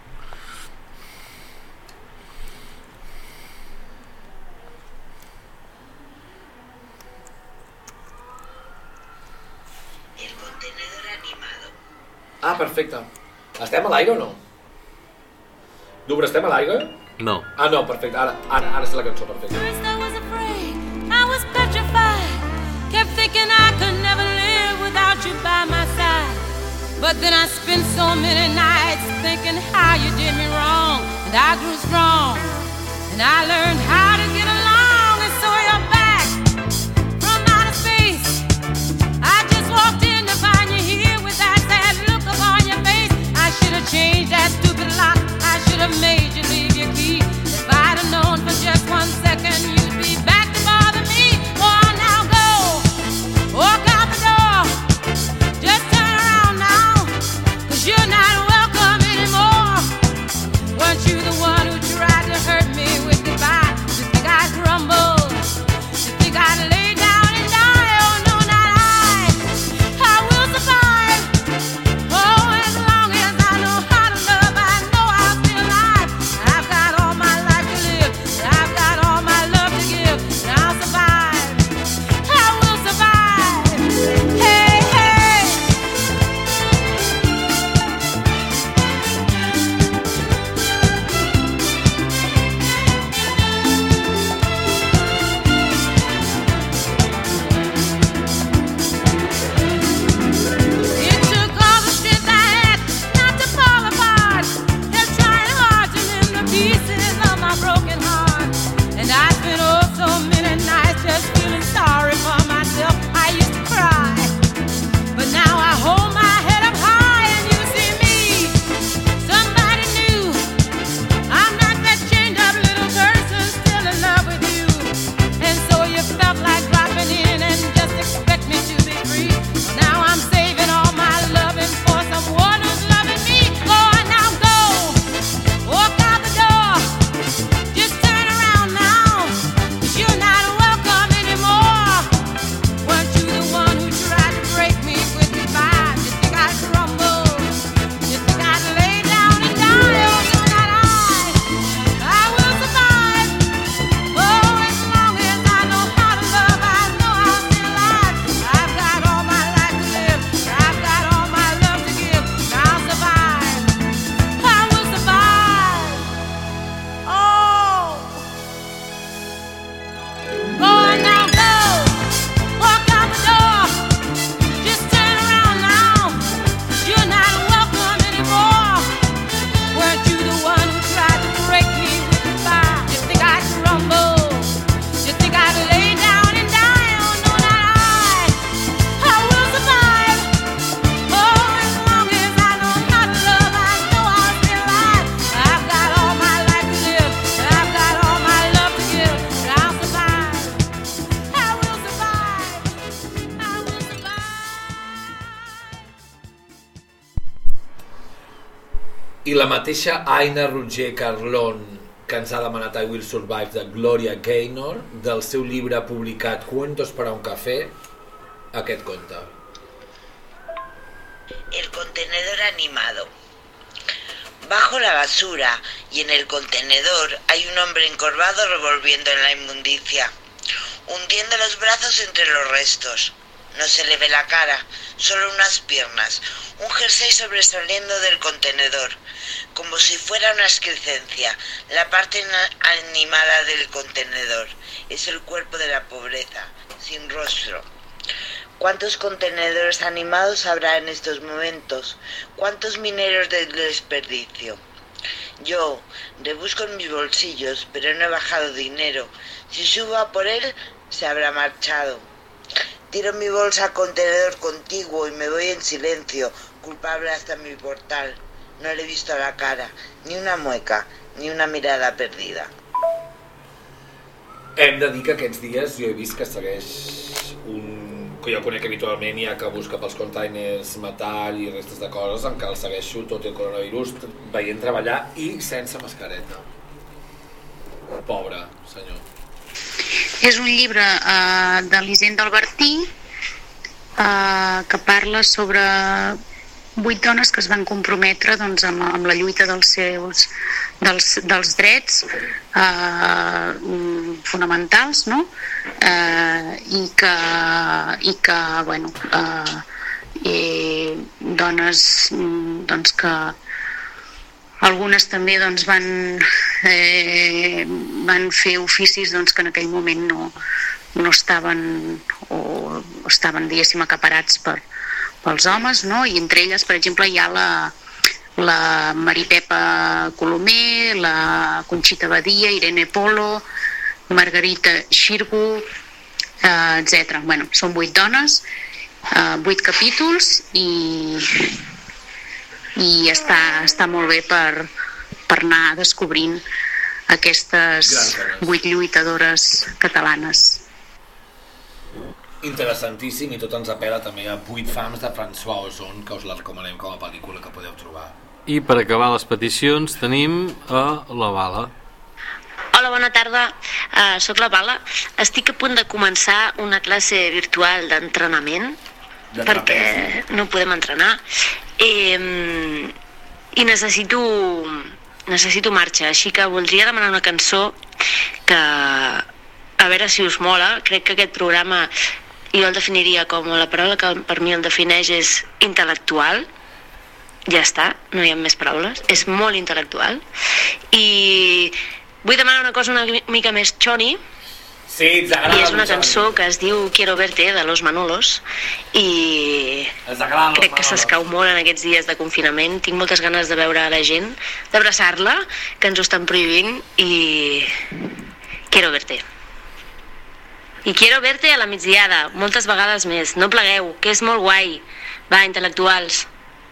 Ah, perfecte. Estem a l'aire o no? Dubra, estem a l'aire? No. Ah, no, perfecte. Ara, ara, ara és la cançó, perfecte. I was petrified, kept thinking I could never live without you by my side. But then I spent so many nights thinking how you did me wrong, and I grew strong, and I learned how to get along, and so you're back from outer space. I just walked in to find you here with that sad look upon your face. I should have changed that stupid lock, I should have made you leave your key. If I'd have known for just one second you'd be back to bother me. Oh, now go, walk out the door, just turn around now, 'cause you're not welcome anymore. Weren't you the one who tried to hurt me with goodbye? You think I'd crumble? You think I'd lay down and die? Oh no, not I, I will survive. Oh, as long as I know how to love, I know I'll be alive. I've got all my life to live, and I've got all my love to give, and I'll survive. I will survive. Hey, hey. It took all the strength I had not to fall apart. Kept trying hard to mend the pieces of my broken heart. And I spent oh so many nights just feeling sorry for myself. I used to cry, but now I hold my head up high and you see me, somebody new. I'm not that chained up little person still in love with you. And so you felt like dropping in and just expect me to be free. Well, now I'm saving all my loving for someone who's loving me. Go on now, go, walk out the door, just turn around now, 'cause you're not welcome anymore. Weren't you the one who tried to break me with goodbye? You think I'd crumble? You think I'd lay down and die? Oh no, not I, I will survive. Oh, as long as I know how to love, I know I'll be alive. I've got all my life to live, I've got all my love to give, and I'll survive. I will survive. Oh, go on now, go, walk out the door, just turn around now, 'cause you're not welcome anymore. Weren't you the one who tried to break me with goodbye? You think I'd crumble? You think I'd lay down and die? Oh no, not I, I will survive. Oh, as long as I know how to love, I know I'll be alive. I've got all my life to live, and I've got all my love to give, and I'll survive. I will survive. I will survive. I la mateixa Aina Roger Carlon, que ens ha demanat I Will Survive de Gloria Gaynor, del seu llibre publicat Cuentos para un café, aquest conte. El contenedor animado. Bajo la basura y en el contenedor hay un hombre encorvado revolviendo en la inmundicia, hundiendo los brazos entre los restos. No se le ve la cara, solo unas piernas, un jersey sobresaliendo del contenedor, como si fuera una excrescencia. La parte animada del contenedor es el cuerpo de la pobreza, sin rostro. ¿Cuántos contenedores animados habrá en estos momentos? ¿Cuántos mineros del desperdicio? Yo rebusco en mis bolsillos, pero no he bajado dinero. Si subo a por él, se habrá marchado. Tiro mi bolsa al contenedor contiguo y me voy en silencio, culpable hasta mi portal. No le he visto la cara, ni una mueca, ni una mirada perdida. Hem de dir que aquests dies jo he vist que segueix un... que jo conec habitualment, ja que busca pels containers metall i restes de coses, en què el segueixo tot el coronavirus veient treballar i sense mascareta. Pobre senyor. És un llibre eh, de l'Hisenda Albertí eh, que parla sobre vuit dones que es van comprometre doncs, amb, amb la lluita dels seus dels, dels drets eh, fonamentals, no? Eh, i que, i que bueno, eh, eh, dones doncs, que algunes també doncs, van, eh, van fer oficis doncs, que en aquell moment no, no estaven o estaven, diguéssim, acaparats per, pels homes, no? I entre elles, per exemple, hi ha la, la Maripepa Colomer, la Conxita Badia, Irene Polo, Margarita Xirgu, eh, etcètera. Bueno, són vuit dones, eh, vuit capítols i... i està, està molt bé per, per anar descobrint aquestes vuit lluitadores catalanes. Interessantíssim, i tot ens apela també a Vuit fams de François Ozon, que us la recomanem com a pel·lícula que podeu trobar. I per acabar les peticions tenim a la Bala. Hola, bona tarda, uh, soc la Bala. Estic a punt de començar una classe virtual d'entrenament de perquè no podem entrenar i, i necessito necessito marxa, així que voldria demanar una cançó que a veure si us mola. Crec que aquest programa jo el definiria com la paraula que per mi el defineix és intel·lectual. Ja està, no hi ha més paraules, és molt intel·lectual i vull demanar una cosa una mica més xoni. Sí, ens agrada. I és una cançó que es diu Quiero verte, de Los Manolos, i crec que s'escau molt en aquests dies de confinament. Tinc moltes ganes de veure la gent, d'abraçar-la, que ens ho estan prohibint, i quiero verte. I quiero verte a la migdiada, moltes vegades més. No plegueu, que és molt guai. Va, intel·lectuals.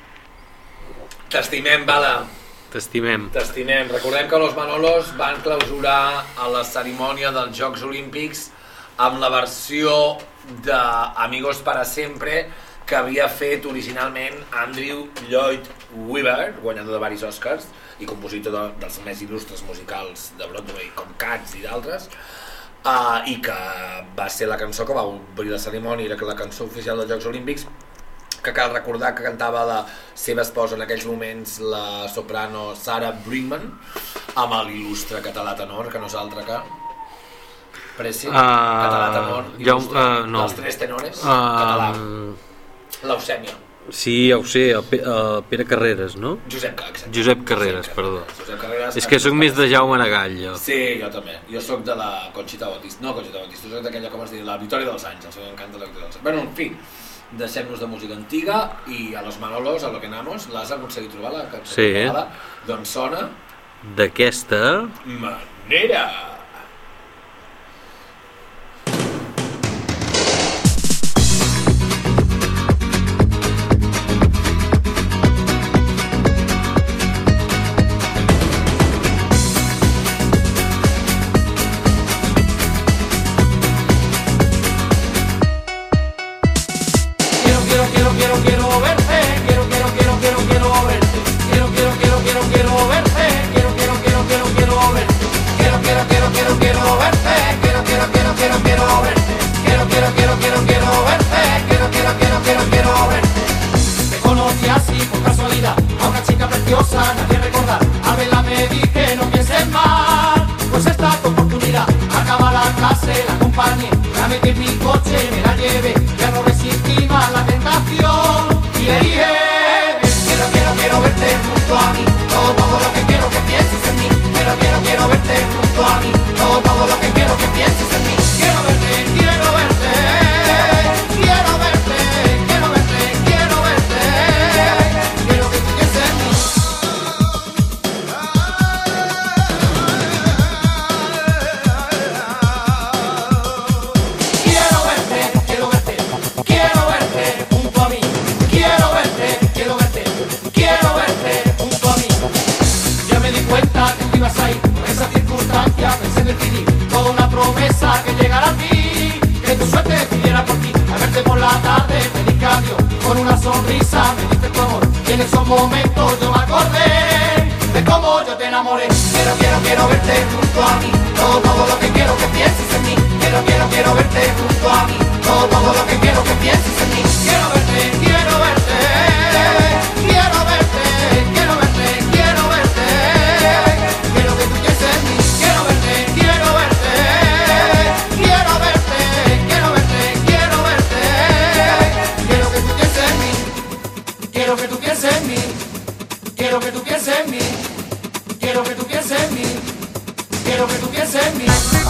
T'estimem, Bala. T'estimem. T'estimem. Recordem que los Manolos van clausurar a la cerimònia dels Jocs Olímpics amb la versió d'Amigos para Siempre que havia fet originalment Andrew Lloyd Webber, guanyador de varis Oscars i compositor de, dels més il·lustres musicals de Broadway com Cats i d'altres, uh, i que va ser la cançó que va obrir la cerimònia, era la cançó oficial dels Jocs Olímpics, que cal recordar que cantava la seva esposa en aquells moments, la soprano Sarah Brightman, amb l'il·lustre català tenor, que no és altre que... Preci, uh, català tenor, il·lustre, uh, no. dels tres tenores, uh, català, l'Eusèmia. Sí, ja ho sé, el, P el Pere Carreras, no? Josep Carreras. Josep Carreras, perdó. Josep Carreras, és que sóc més de Jaume Aragall, jo. Sí, jo també. Jo sóc de la Conxita Batista, no Conxita Batista, sóc d'aquella, com es diu, la Victòria dels Àngels, m'encanta la Victòria dels Àngels. Bueno, en fi, deixem-nos de música antiga i a los Manolos, a lo que anamos, l'has aconseguit trobar la cançó? Sí. Doncs sona... d'aquesta... manera! Nadie recorda, a verla me dije no pienses más, pues esta tu oportunidad, acaba la clase, la acompañé, la metí en mi coche, me la llevé, ya no resistí más la tentación, y le dije, quiero, quiero, quiero verte junto a mí, todo, todo lo que quiero que pienses en mí, quiero, quiero, quiero verte junto a mí, todo, todo lo que quiero que pienses en mí, quiero verte, quiero verte, quiero verte, quiero verte, quiero verte, quiero que tú pienses en mí. Quiero verte, quiero verte, esa circunstancia pensé en decidir toda una promesa que llegara a ti, que tu suerte decidiera por ti. Al verte por la tarde te dije adiós, con una sonrisa me diste tu amor, y en esos momentos yo me acordé de cómo yo te enamoré. Quiero, quiero, quiero verte junto a mí, todo, todo lo que quiero que pienses en mí. Quiero, quiero, quiero verte junto a mí, todo, todo lo que quiero que pienses en mí. Quiero verte, quiero verte, quiero verte, quiero verte, quiero verte. Quiero que tú pienses en mí. Quiero verte, quiero verte, quiero verte, quiero verte, quiero verte. Quiero que tú pienses en mí. Quiero que tú pienses en mí. Quiero que tú pienses en mí. Quiero que tú pienses en mí. Quiero que tú pienses en mí.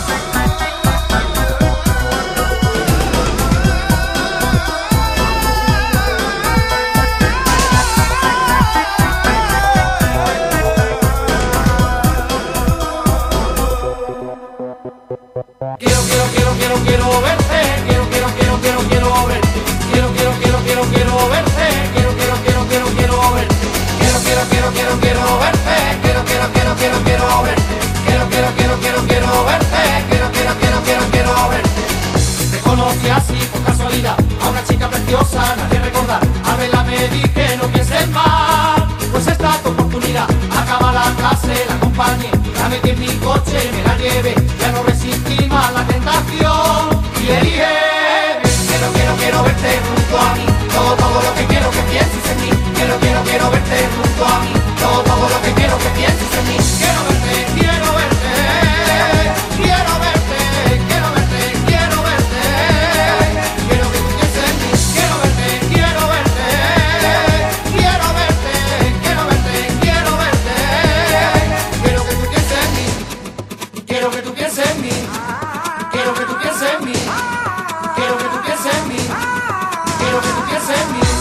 Quiero, quiero, quiero, quiero, quiero verte. Quiero, quiero, quiero, quiero, quiero verte. Quiero, quiero, quiero, quiero, quiero verte. Quiero, quiero, quiero, quiero, quiero verte. Quiero, quiero, quiero, quiero, quiero verte. Quiero, quiero, quiero, quiero, quiero verte. Quiero, quiero, quiero, quiero, quiero verte. Quiero, quiero, quiero, quiero, quiero verte. Te conocí así por casualidad a una chica preciosa, nadie recordar. A verla me dije no pienses más, pues esta es tu oportunidad. Acaba la clase, la acompañé, la metí en mi coche, me la llevé. Ya no resistí más la tentación y le dije quiero, quiero, quiero verte junto a mí, todo, todo lo que quiero que pienses en mí. Quiero, quiero, quiero verte junto a mí, todo, todo lo que quiero que pienses en mí. Quiero verte, quiero verte, quiero verte, quiero verte, quiero verte. Quiero que tú pienses en mí. Quiero verte, quiero verte, quiero verte, quiero verte, quiero verte. Quiero que tú pienses en mí. Quiero que tú pienses en mí. Quiero que tú pienses en mí. Quiero que tú pienses en mí. Quiero que tú pienses en mí.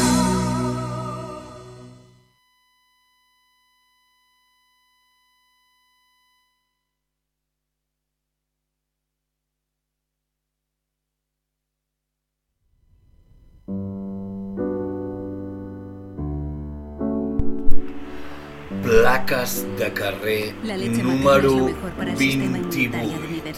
Plaques de carrer número vint-i-vuit.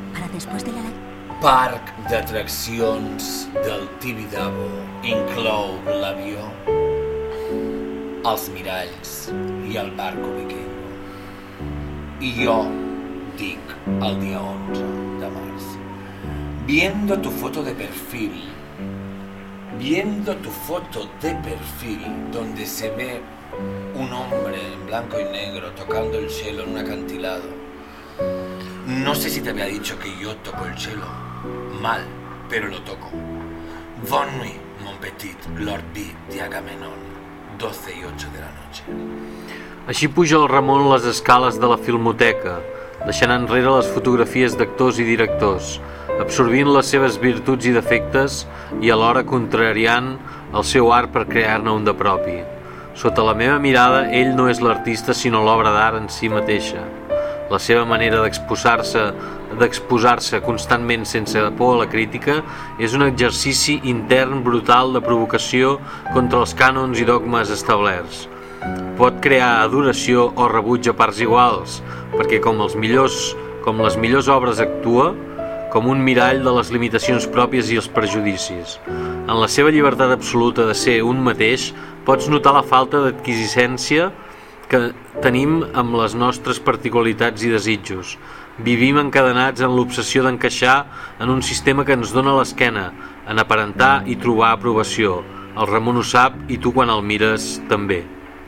Parc d'atraccions del Tibidabo inclou l'avió, els miralls i el barco vikingo. I jo dic el dia onze de març, viendo tu foto de perfil, viendo tu foto de perfil donde se ve un hombre en blanco y negro tocando el cello en un acantilado. No sé si te había dicho que yo toco el cello. Mal, pero lo toco. Bonne nuit, mon petit Lord B de Agamenón, doce y ocho de la noche. Així puja el Ramon les escales de la Filmoteca, deixant enrere les fotografies d'actors i directors, absorbint les seves virtuts i defectes i alhora contrariant el seu art per crear-ne un de propi. Sota la meva mirada, ell no és l'artista sinó l'obra d'art en si mateixa. La seva manera d'exposar-se d'exposar-se constantment sense por a la crítica és un exercici intern brutal de provocació contra els cànons i dogmes establerts. Pot crear adoració o rebuig a parts iguals, perquè com, els millors, com les millors obres actua com un mirall de les limitacions pròpies i els prejudicis. En la seva llibertat absoluta de ser un mateix, pots notar la falta d'adquisicència que tenim amb les nostres particularitats i desitjos. Vivim encadenats en l'obsessió d'encaixar en un sistema que ens dona l'esquena, en aparentar i trobar aprovació. El Ramon ho sap i tu quan el mires també.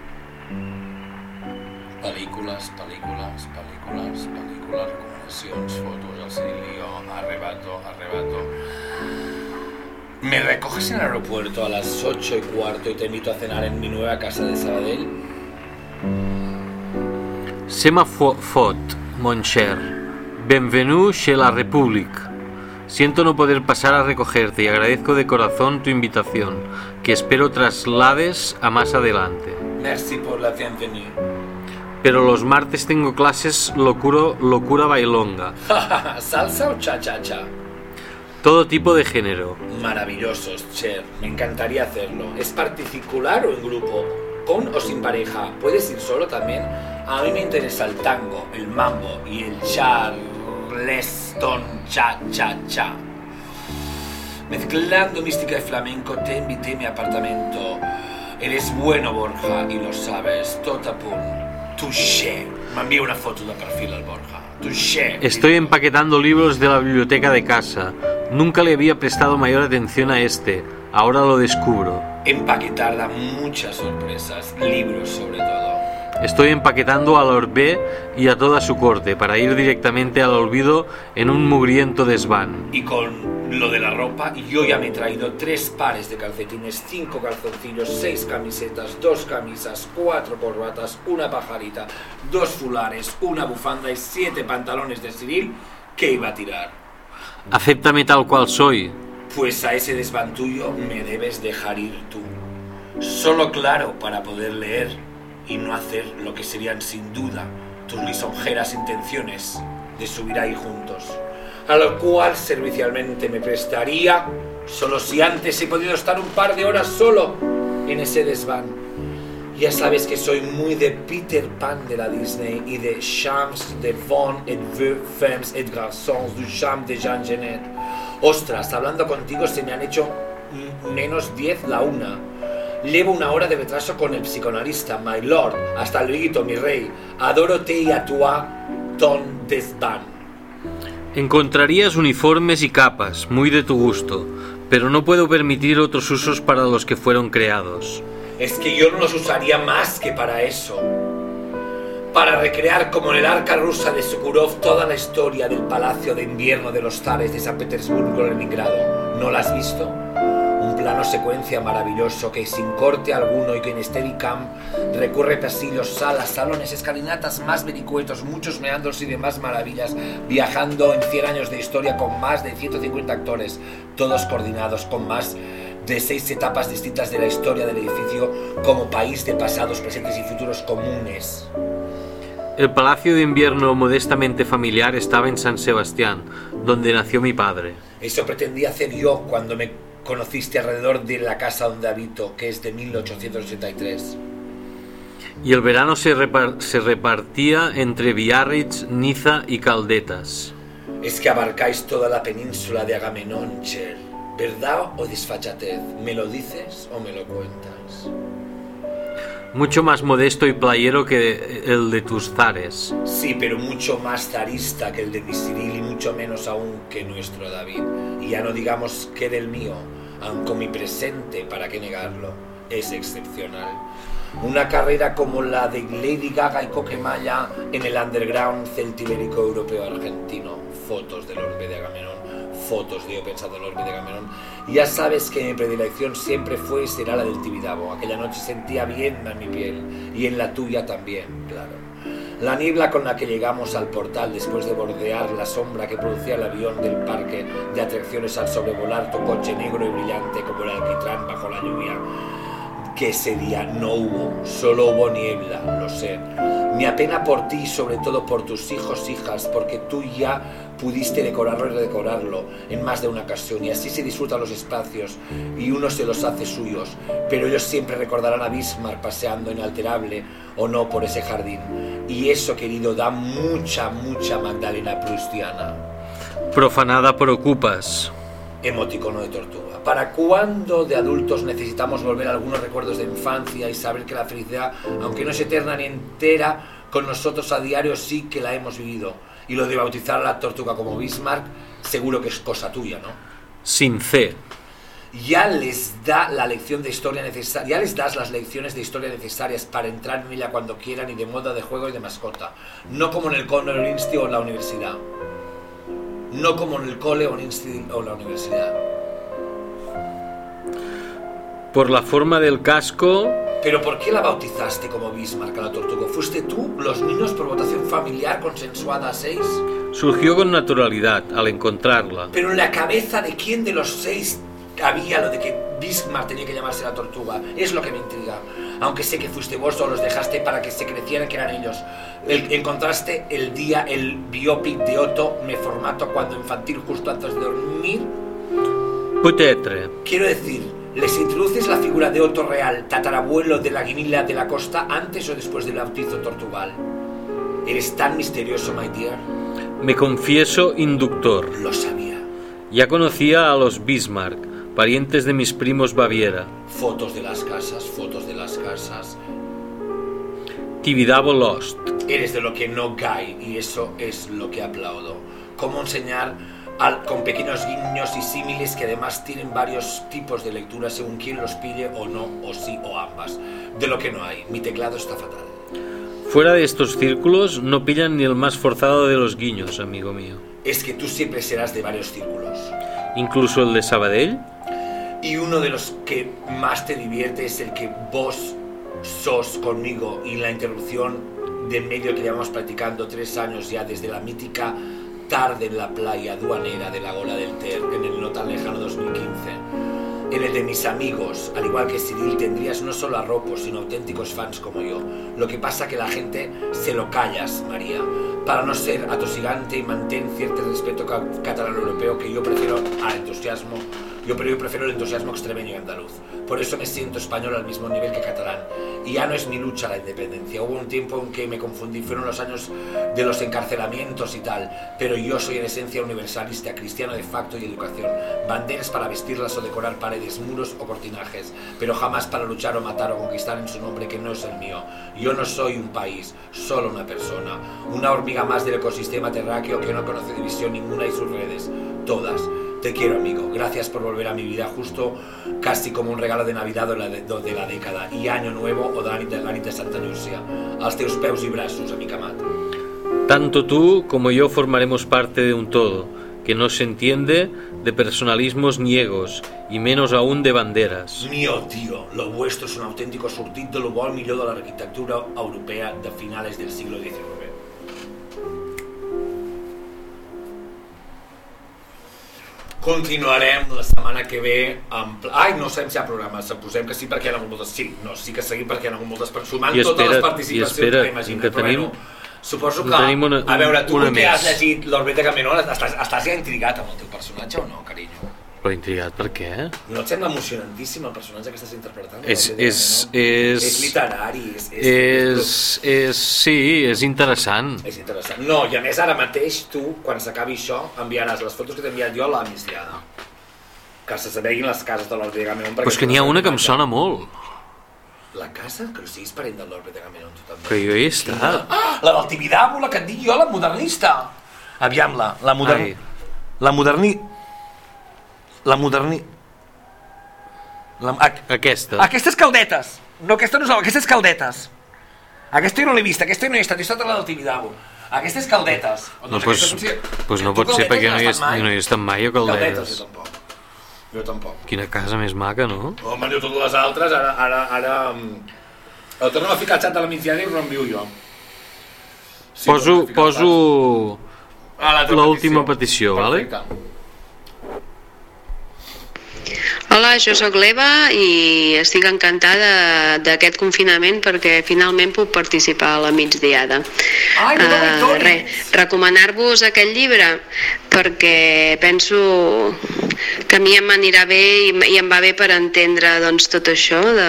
Pel·lícules, pel·lícules, pel·lícules, pel·lícules, recomanacions, fotos, el Cirilio, arrebato, arrebato. ¿Me recoges en el aeropuerto a las ocho y cuarto y te invito a cenar en mi nueva casa de Sabadell? C'est ma faute, mon cher. Bienvenue chez la République. Siento no poder pasar a recogerte y agradezco de corazón tu invitación, que espero traslades a más adelante. Merci por la bienvenue. Pero los martes tengo clases locura, locura bailonga. ¿Salsa o cha-cha-cha? Todo tipo de género. Maravillosos, Cher. Me encantaría hacerlo. ¿Es particular o en grupo? ¿Con o sin pareja? ¿Puedes ir solo también? A mí me interesa el tango, el mambo y el charleston cha-cha-cha. Mezclando mística y flamenco te invité a mi apartamento. Eres bueno, Borja, y lo sabes. Tot a punt. Touché. M'envia una foto de perfil al Borja. Touché. Estoy empaquetando libros de la biblioteca de casa. Nunca le había prestado mayor atención a este. Ahora lo descubro. Empaquetar da muchas sorpresas. Libros, sobre todo. Estoy empaquetando al Orbé y a toda su corte para ir directamente al olvido en un mugriento desván. Y con lo de la ropa, yo ya me he traído tres pares de calcetines, cinco calzoncillos, seis camisetas, dos camisas, cuatro corbatas, una pajarita, dos fulares, una bufanda y siete pantalones de Cyril que iba a tirar. Acéptame tal cual soy. Pues a ese desván tuyo me debes dejar ir tú. Solo claro para poder leer y no hacer lo que serían sin duda tus lisonjeras intenciones de subir ahí juntos, a lo cual servicialmente me prestaría solo si antes he podido estar un par de horas solo en ese desván. Ya sabes que soy muy de Peter Pan de la Disney y de Champs de Von et Vieux Femmes et Garçons du Champ de Jean Genet. Ostras, hablando contigo se me han hecho menos diez la una. Llevo una hora de retraso con el psicoanalista, my lord. Hasta luego, mi rey. Adoro-te y a toi, ton desván. Encontrarías uniformes y capas, muy de tu gusto, pero no puedo permitir otros usos para los que fueron creados. Es que yo no los usaría más que para eso. Para recrear como en el arca rusa de Sukurov toda la historia del palacio de invierno de los zares de San Petersburgo y Leningrado. ¿No la has visto? Un plano secuencia maravilloso que sin corte alguno y que en Steadicam recurre pasillos, salas, salones, escalinatas, más vericuetos, muchos meandros y demás maravillas, viajando en cien años de historia con más de ciento cincuenta actores, todos coordinados con más de seis etapas distintas de la historia del edificio como país de pasados, presentes y futuros comunes. El palacio de invierno modestamente familiar estaba en San Sebastián, donde nació mi padre. Eso pretendía hacer yo cuando me conociste alrededor de la casa donde habito, que es de mil ochocientos ochenta y tres. Y el verano se, repar- se repartía entre Biarritz, Niza y Caldetas. Es que abarcáis toda la península de Agamenón, Cher. ¿Verdad o desfachatez? ¿Me lo dices o me lo cuentas? Mucho más modesto y playero que el de tus zares. Sí, pero mucho más zarista que el de mi Cyril y mucho menos aún que nuestro David. Y ya no digamos que del mío, aunque mi presente, ¿para qué negarlo? Es excepcional. Una carrera como la de Lady Gaga y Coquemaya en el underground celtibérico europeo argentino. Fotos del orbe de Agamenón, fotos de yo pensando en el orbe de Agamenón. Ya sabes que mi predilección siempre fue y será la del Tibidabo. Aquella noche sentía vienda en mi piel y en la tuya también, claro. La niebla con la que llegamos al portal después de bordear la sombra que producía el avión del parque de atracciones al sobrevolar tu coche negro y brillante como el alquitrán bajo la lluvia. Que ese día no hubo, solo hubo niebla, lo sé. Me apena por ti y sobre todo por tus hijos, hijas, porque tú ya pudiste decorarlo y redecorarlo en más de una ocasión y así se disfrutan los espacios y uno se los hace suyos, pero ellos siempre recordarán a Bismarck paseando inalterable o no por ese jardín. Y eso, querido, da mucha, mucha Magdalena prustiana. Profanada por ocupas. Emoticono de tortuga. ¿Para cuándo de adultos necesitamos volver a algunos recuerdos de infancia y saber que la felicidad, aunque no es eterna ni entera, con nosotros a diario sí que la hemos vivido? Y lo de bautizar a la tortuga como Bismarck, seguro que es cosa tuya, ¿no? Sin C. Ya les da la lección de historia necesaria, ya les das las lecciones de historia necesarias para entrar en ella cuando quieran y de moda, de juego y de mascota. No como en el cole o el insti o en la universidad. No como en el cole o en insti o en la universidad. Por la forma del casco. ¿Pero por qué la bautizaste como Bismarck a la tortuga? ¿Fuiste tú, los niños, por votación familiar consensuada a seis? Surgió con naturalidad al encontrarla. ¿Pero en la cabeza de quién de los seis había lo de que Bismarck tenía que llamarse la tortuga? Es lo que me intriga. Aunque sé que fuiste vos o los dejaste para que se crecieran que eran ellos. El, encontraste el día el biopic de Otto, me formato cuando infantil justo antes de dormir. Peut-être. Quiero decir, ¿les introduces la figura de Otto real, tatarabuelo de la Guinila de la Costa, antes o después del bautizo tortugal? Eres tan misterioso, my dear. Me confieso inductor. Lo sabía. Ya conocía a los Bismarck, parientes de mis primos Baviera. Fotos de las casas, fotos de las casas. Tibidabo Lost. Eres de lo que no cae y eso es lo que aplaudo. Cómo enseñar al, con pequeños guiños y símiles que además tienen varios tipos de lectura según quien los pille o no, o sí o ambas. De lo que no hay. Mi teclado está fatal. Fuera de estos círculos no pillan ni el más forzado de los guiños, amigo mío. Es que tú siempre serás de varios círculos. ¿Incluso el de Sabadell? Y uno de los que más te divierte es el que vos sos conmigo y la interrupción de medio que llevamos practicando tres años ya desde la mítica tarde en la playa aduanera de la Gola del Ter en el no tan lejano dos mil quince. En el de mis amigos, al igual que Cyril, tendrías no solo arropos, sino auténticos fans como yo. Lo que pasa que la gente se lo callas, María, para no ser atosigante y mantén cierto respeto catalán-europeo que yo prefiero al entusiasmo. Yo, pero yo prefiero el entusiasmo extremeño y andaluz. Por eso me siento español al mismo nivel que catalán. Y ya no es mi lucha la independencia. Hubo un tiempo en que me confundí, fueron los años de los encarcelamientos y tal. Pero yo soy en esencia universalista, cristiano de facto y educación. Banderas para vestirlas o decorar paredes, muros o cortinajes. Pero jamás para luchar o matar o conquistar en su nombre que no es el mío. Yo no soy un país, solo una persona. Una hormiga más del ecosistema terráqueo que no conoce división ninguna y sus redes. Todas. Te quiero, amigo. Gracias por volver a mi vida justo casi como un regalo de Navidad de la, de, de la década i Año Nuevo o de la nit de, la nit de Santa Llúcia. Als teus peus i braços, amic amat. Tanto tú como yo formaremos parte de un todo, que no se entiende de personalismos ni egos, y menos aún de banderas. Mío, tío, lo vuestro es un auténtico sortit de lo bo al millor de l'arquitectura europea de finales del siglo diecinueve. Continuarem la setmana que ve amb... Ai, no sabem si hi ha programa, suposem que sí perquè hi ha hagut moltes... Sí, no, sí que seguim perquè hi ha hagut moltes persones, sumant I totes espera, les participacions espera, que imagines. que tenim, bueno, suposo que... tenim una, a veure, tu una que més. has llegit l'Orbet de Camenón, estàs, estàs ja intrigat amb el teu personatge o no, carinyo? Però intrigat per què? No et sembla emocionantíssim el personatge que estàs interpretant? És, és, és, és literari, és... És, és, és... Sí, és interessant. és interessant. No, i a més ara mateix tu, quan s'acabi això, enviaràs les fotos que t'he enviat jo a la migdiada. Que se veguin les cases de l'Orbe de Gameon. Però és que n'hi ha una que em sona molt. La casa? Que no siguis parent de l'Orbe de Gameon, tu també. Que jo hi he estat. Ah, la del Tibidabo, la que et dic jo, la modernista. Aviam-la, la moderni... La moderni... La moderni... La... Aquesta. Aquestes caldetes. No, aquesta no és aquestes caldetes. Aquesta jo no l'he vista, aquesta jo no hi he estat, he estat a la del Tibidabo. Aquestes caldetes. No, doncs pues no pot ser perquè no hi, he, no hi he estat mai a Caldetes. Caldetes, jo tampoc. Jo tampoc. Quina casa més maca, no? Home, diu totes les altres, ara... ara, ara el torno a ficar al xat de la migdiada i ho reenvio jo. Sí, poso poso l'última petició, petició, vale? Hola, jo sóc l'Eva i estic encantada d'aquest confinament perquè finalment puc participar a la migdiada. Ai, no uh, res, recomanar-vos aquest llibre perquè penso que a mi em anirà bé i, i em va bé per entendre doncs, tot això de,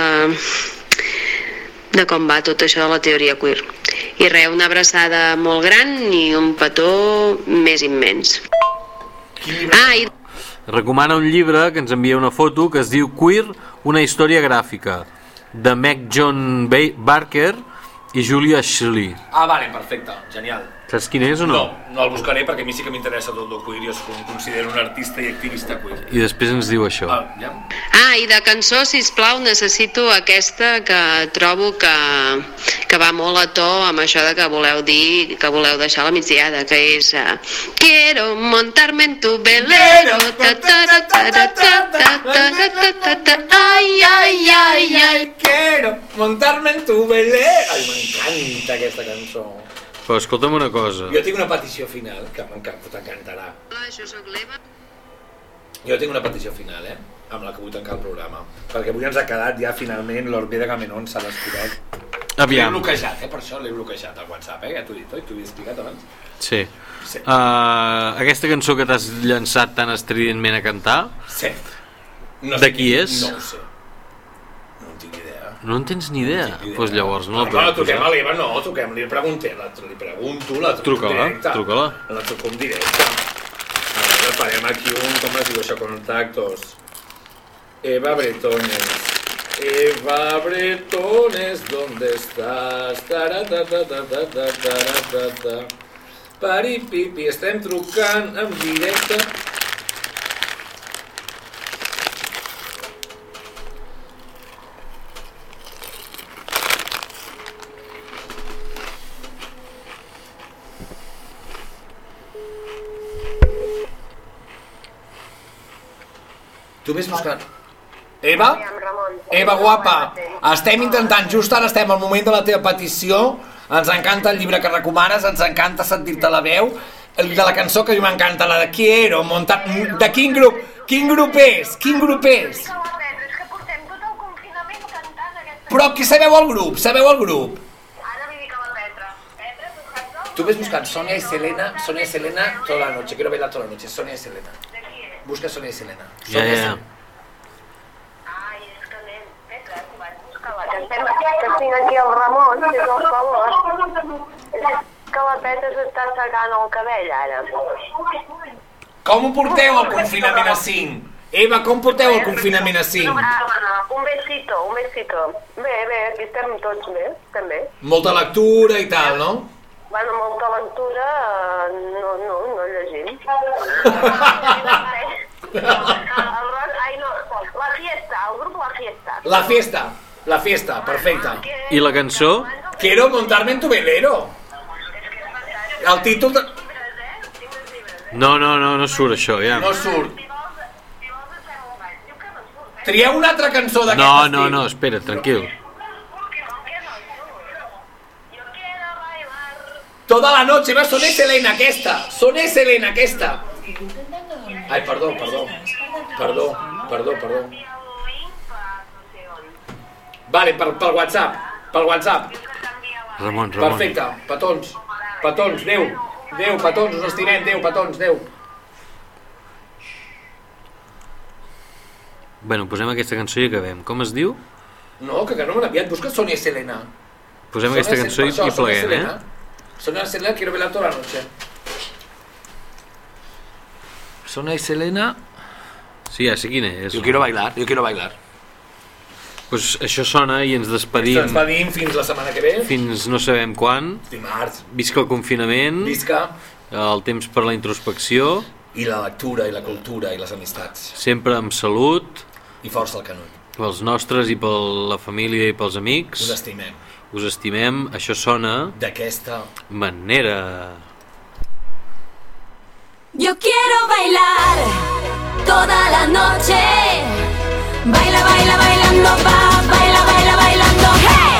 de com va tot això de la teoria queer. I res, una abraçada molt gran i un petó més immens. Ah, i... Recomana un llibre que ens envia una foto que es diu Queer, una història gràfica, de Meg John Barker i Julia Shelley. Ah, vale, perfecte, genial. Saps quin és o no? No, no el buscaré perquè a mi sí que m'interessa tot el queer i es considero un artista i activista queer. I després ens diu això. Ah, ja? Ah, i de cançó, sisplau, necessito aquesta que trobo que, que va molt a to amb això de que voleu dir, que voleu deixar la migdiada, que és uh, Quiero montarme en tu velero, ta ta ta ta ta ta ta ta ta ta, ai, ai, ai, ai, quiero montarme en tu velero. Ai, m'encanta aquesta cançó. Però escolta'm una cosa. Jo tinc una petició final que t'encantarà. Hola, jo sóc l'Eva. Jo tinc una petició final, eh? Amb la que vull tancar el programa. Perquè avui ens ha quedat ja finalment l'Orbe de Gamenon s'ha descobert. Aviam. L'he bloquejat, eh? Per això l'he bloquejat al WhatsApp, eh? Ja t'ho he dit, oi? T'ho havia explicat abans? Sí. sí. Uh, aquesta cançó que t'has llançat tan estridentment a cantar... Sí. No de qui és? No ho sé. No en tinc idea. No en tens ni idea? Doncs pues llavors no la podem posar. No, truquem a l'Eva, no, truquem, li preguntem, li pregunto, la truco truca-la, directe. Truca-la, La truco en directe. A veure, farem aquí un, com es diu això, contactos. Eva Bretones. Eva Bretones, ¿dónde estás? Taratatatatatatatata. Paripipi, estem trucant en directe. Tu ves buscant... Eva? Eva, guapa, estem intentant, just ara estem al moment de la teva petició, ens encanta el llibre que recomanes, ens encanta sentir-te la veu, de la cançó que a mi m'encanta, la de Quiero, montar... De quin grup? Quin grup és? Quin grup és? Però qui sabeu el grup? Sabeu el grup? Tu ves buscant Sonia y Selena, Sonia y Selena toda la noche, quiero bailar toda la noche, Sonia y Selena. Busca Sonia y Selena. Ja, ja, ja. Que tinc aquí el Ramon, si no fa favor. És que la Petra s'està secant el cabell, ara. Com ho porteu el confinament a cinc? Eva, com porteu el confinament a cinc? Un besito, un besito. Bé, bé, aquí estem tots bé, també. Molta lectura i tal, no? Bueno, molta lectura, no, no, no llegim. Ai, no, la fiesta, el grup La Fiesta. La fiesta, la fiesta, perfecte. I la cançó? Quiero montarme en tu velero. El títol de... No, no, no, no surt això, ja. No surt. Trieu una altra cançó d'aquest no, estil. No, no, espera, tranquil. Toda la noche, va, Sonia y Selena, aquesta. Sonia y Selena, aquesta. Ai, perdó, perdó. Perdó, perdó, perdó. Vale, per, pel WhatsApp, pel WhatsApp. Ramon, Ramon. Perfecte, petons, petons, Déu, Déu, petons, us estimem, Déu, petons, Déu. Bueno, posem aquesta cançó i acabem. Com es diu? No, que que no m'han aviat, busca Sonia y Selena. Posem Sonia aquesta cançó i, això, i pleguem, eh? Sonia y Selena, quiero bailar toda la noche. Sonia y Selena... Sí, ja sé quina és. Yo quiero bailar, yo quiero bailar. Pues això sona i ens despedim. Ens despedim fins la setmana que ve. Fins no sabem quan. Dimarts. Visca el confinament. Visca. El temps per la introspecció. I la lectura, i la cultura, i les amistats. Sempre amb salut. I força al canut. Pels nostres i per la família i pels amics. Us estimem. Us estimem. Això sona... d'aquesta manera. Yo quiero bailar toda la noche. Baila, baila, bailando, va, baila, baila, bailando, hey.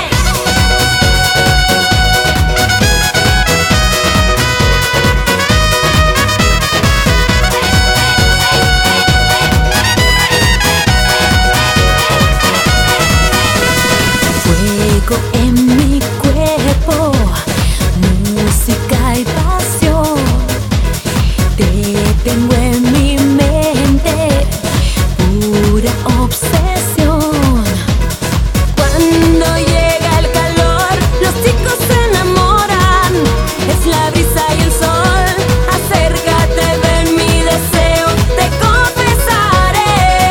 Fuego en mi cuerpo, música y pasión. Te tengo en mi mente, pura obsesión. Cuando llega el calor, los chicos se enamoran. Es la brisa y el sol. Acércate, ven mi deseo, te confesaré.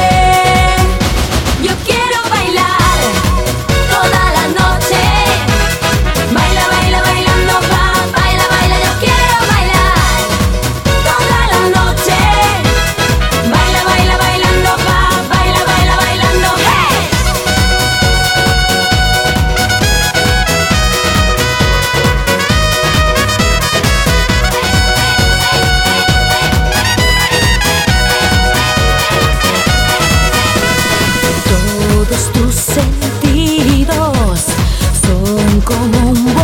Yo quiero bailar toda la noche. Baila, baila, bailando, va, baila, baila. Yo quiero bailar toda la noche. Baila, baila, bailando, va, baila, baila, bailando, hey. Todos tus sentidos son como un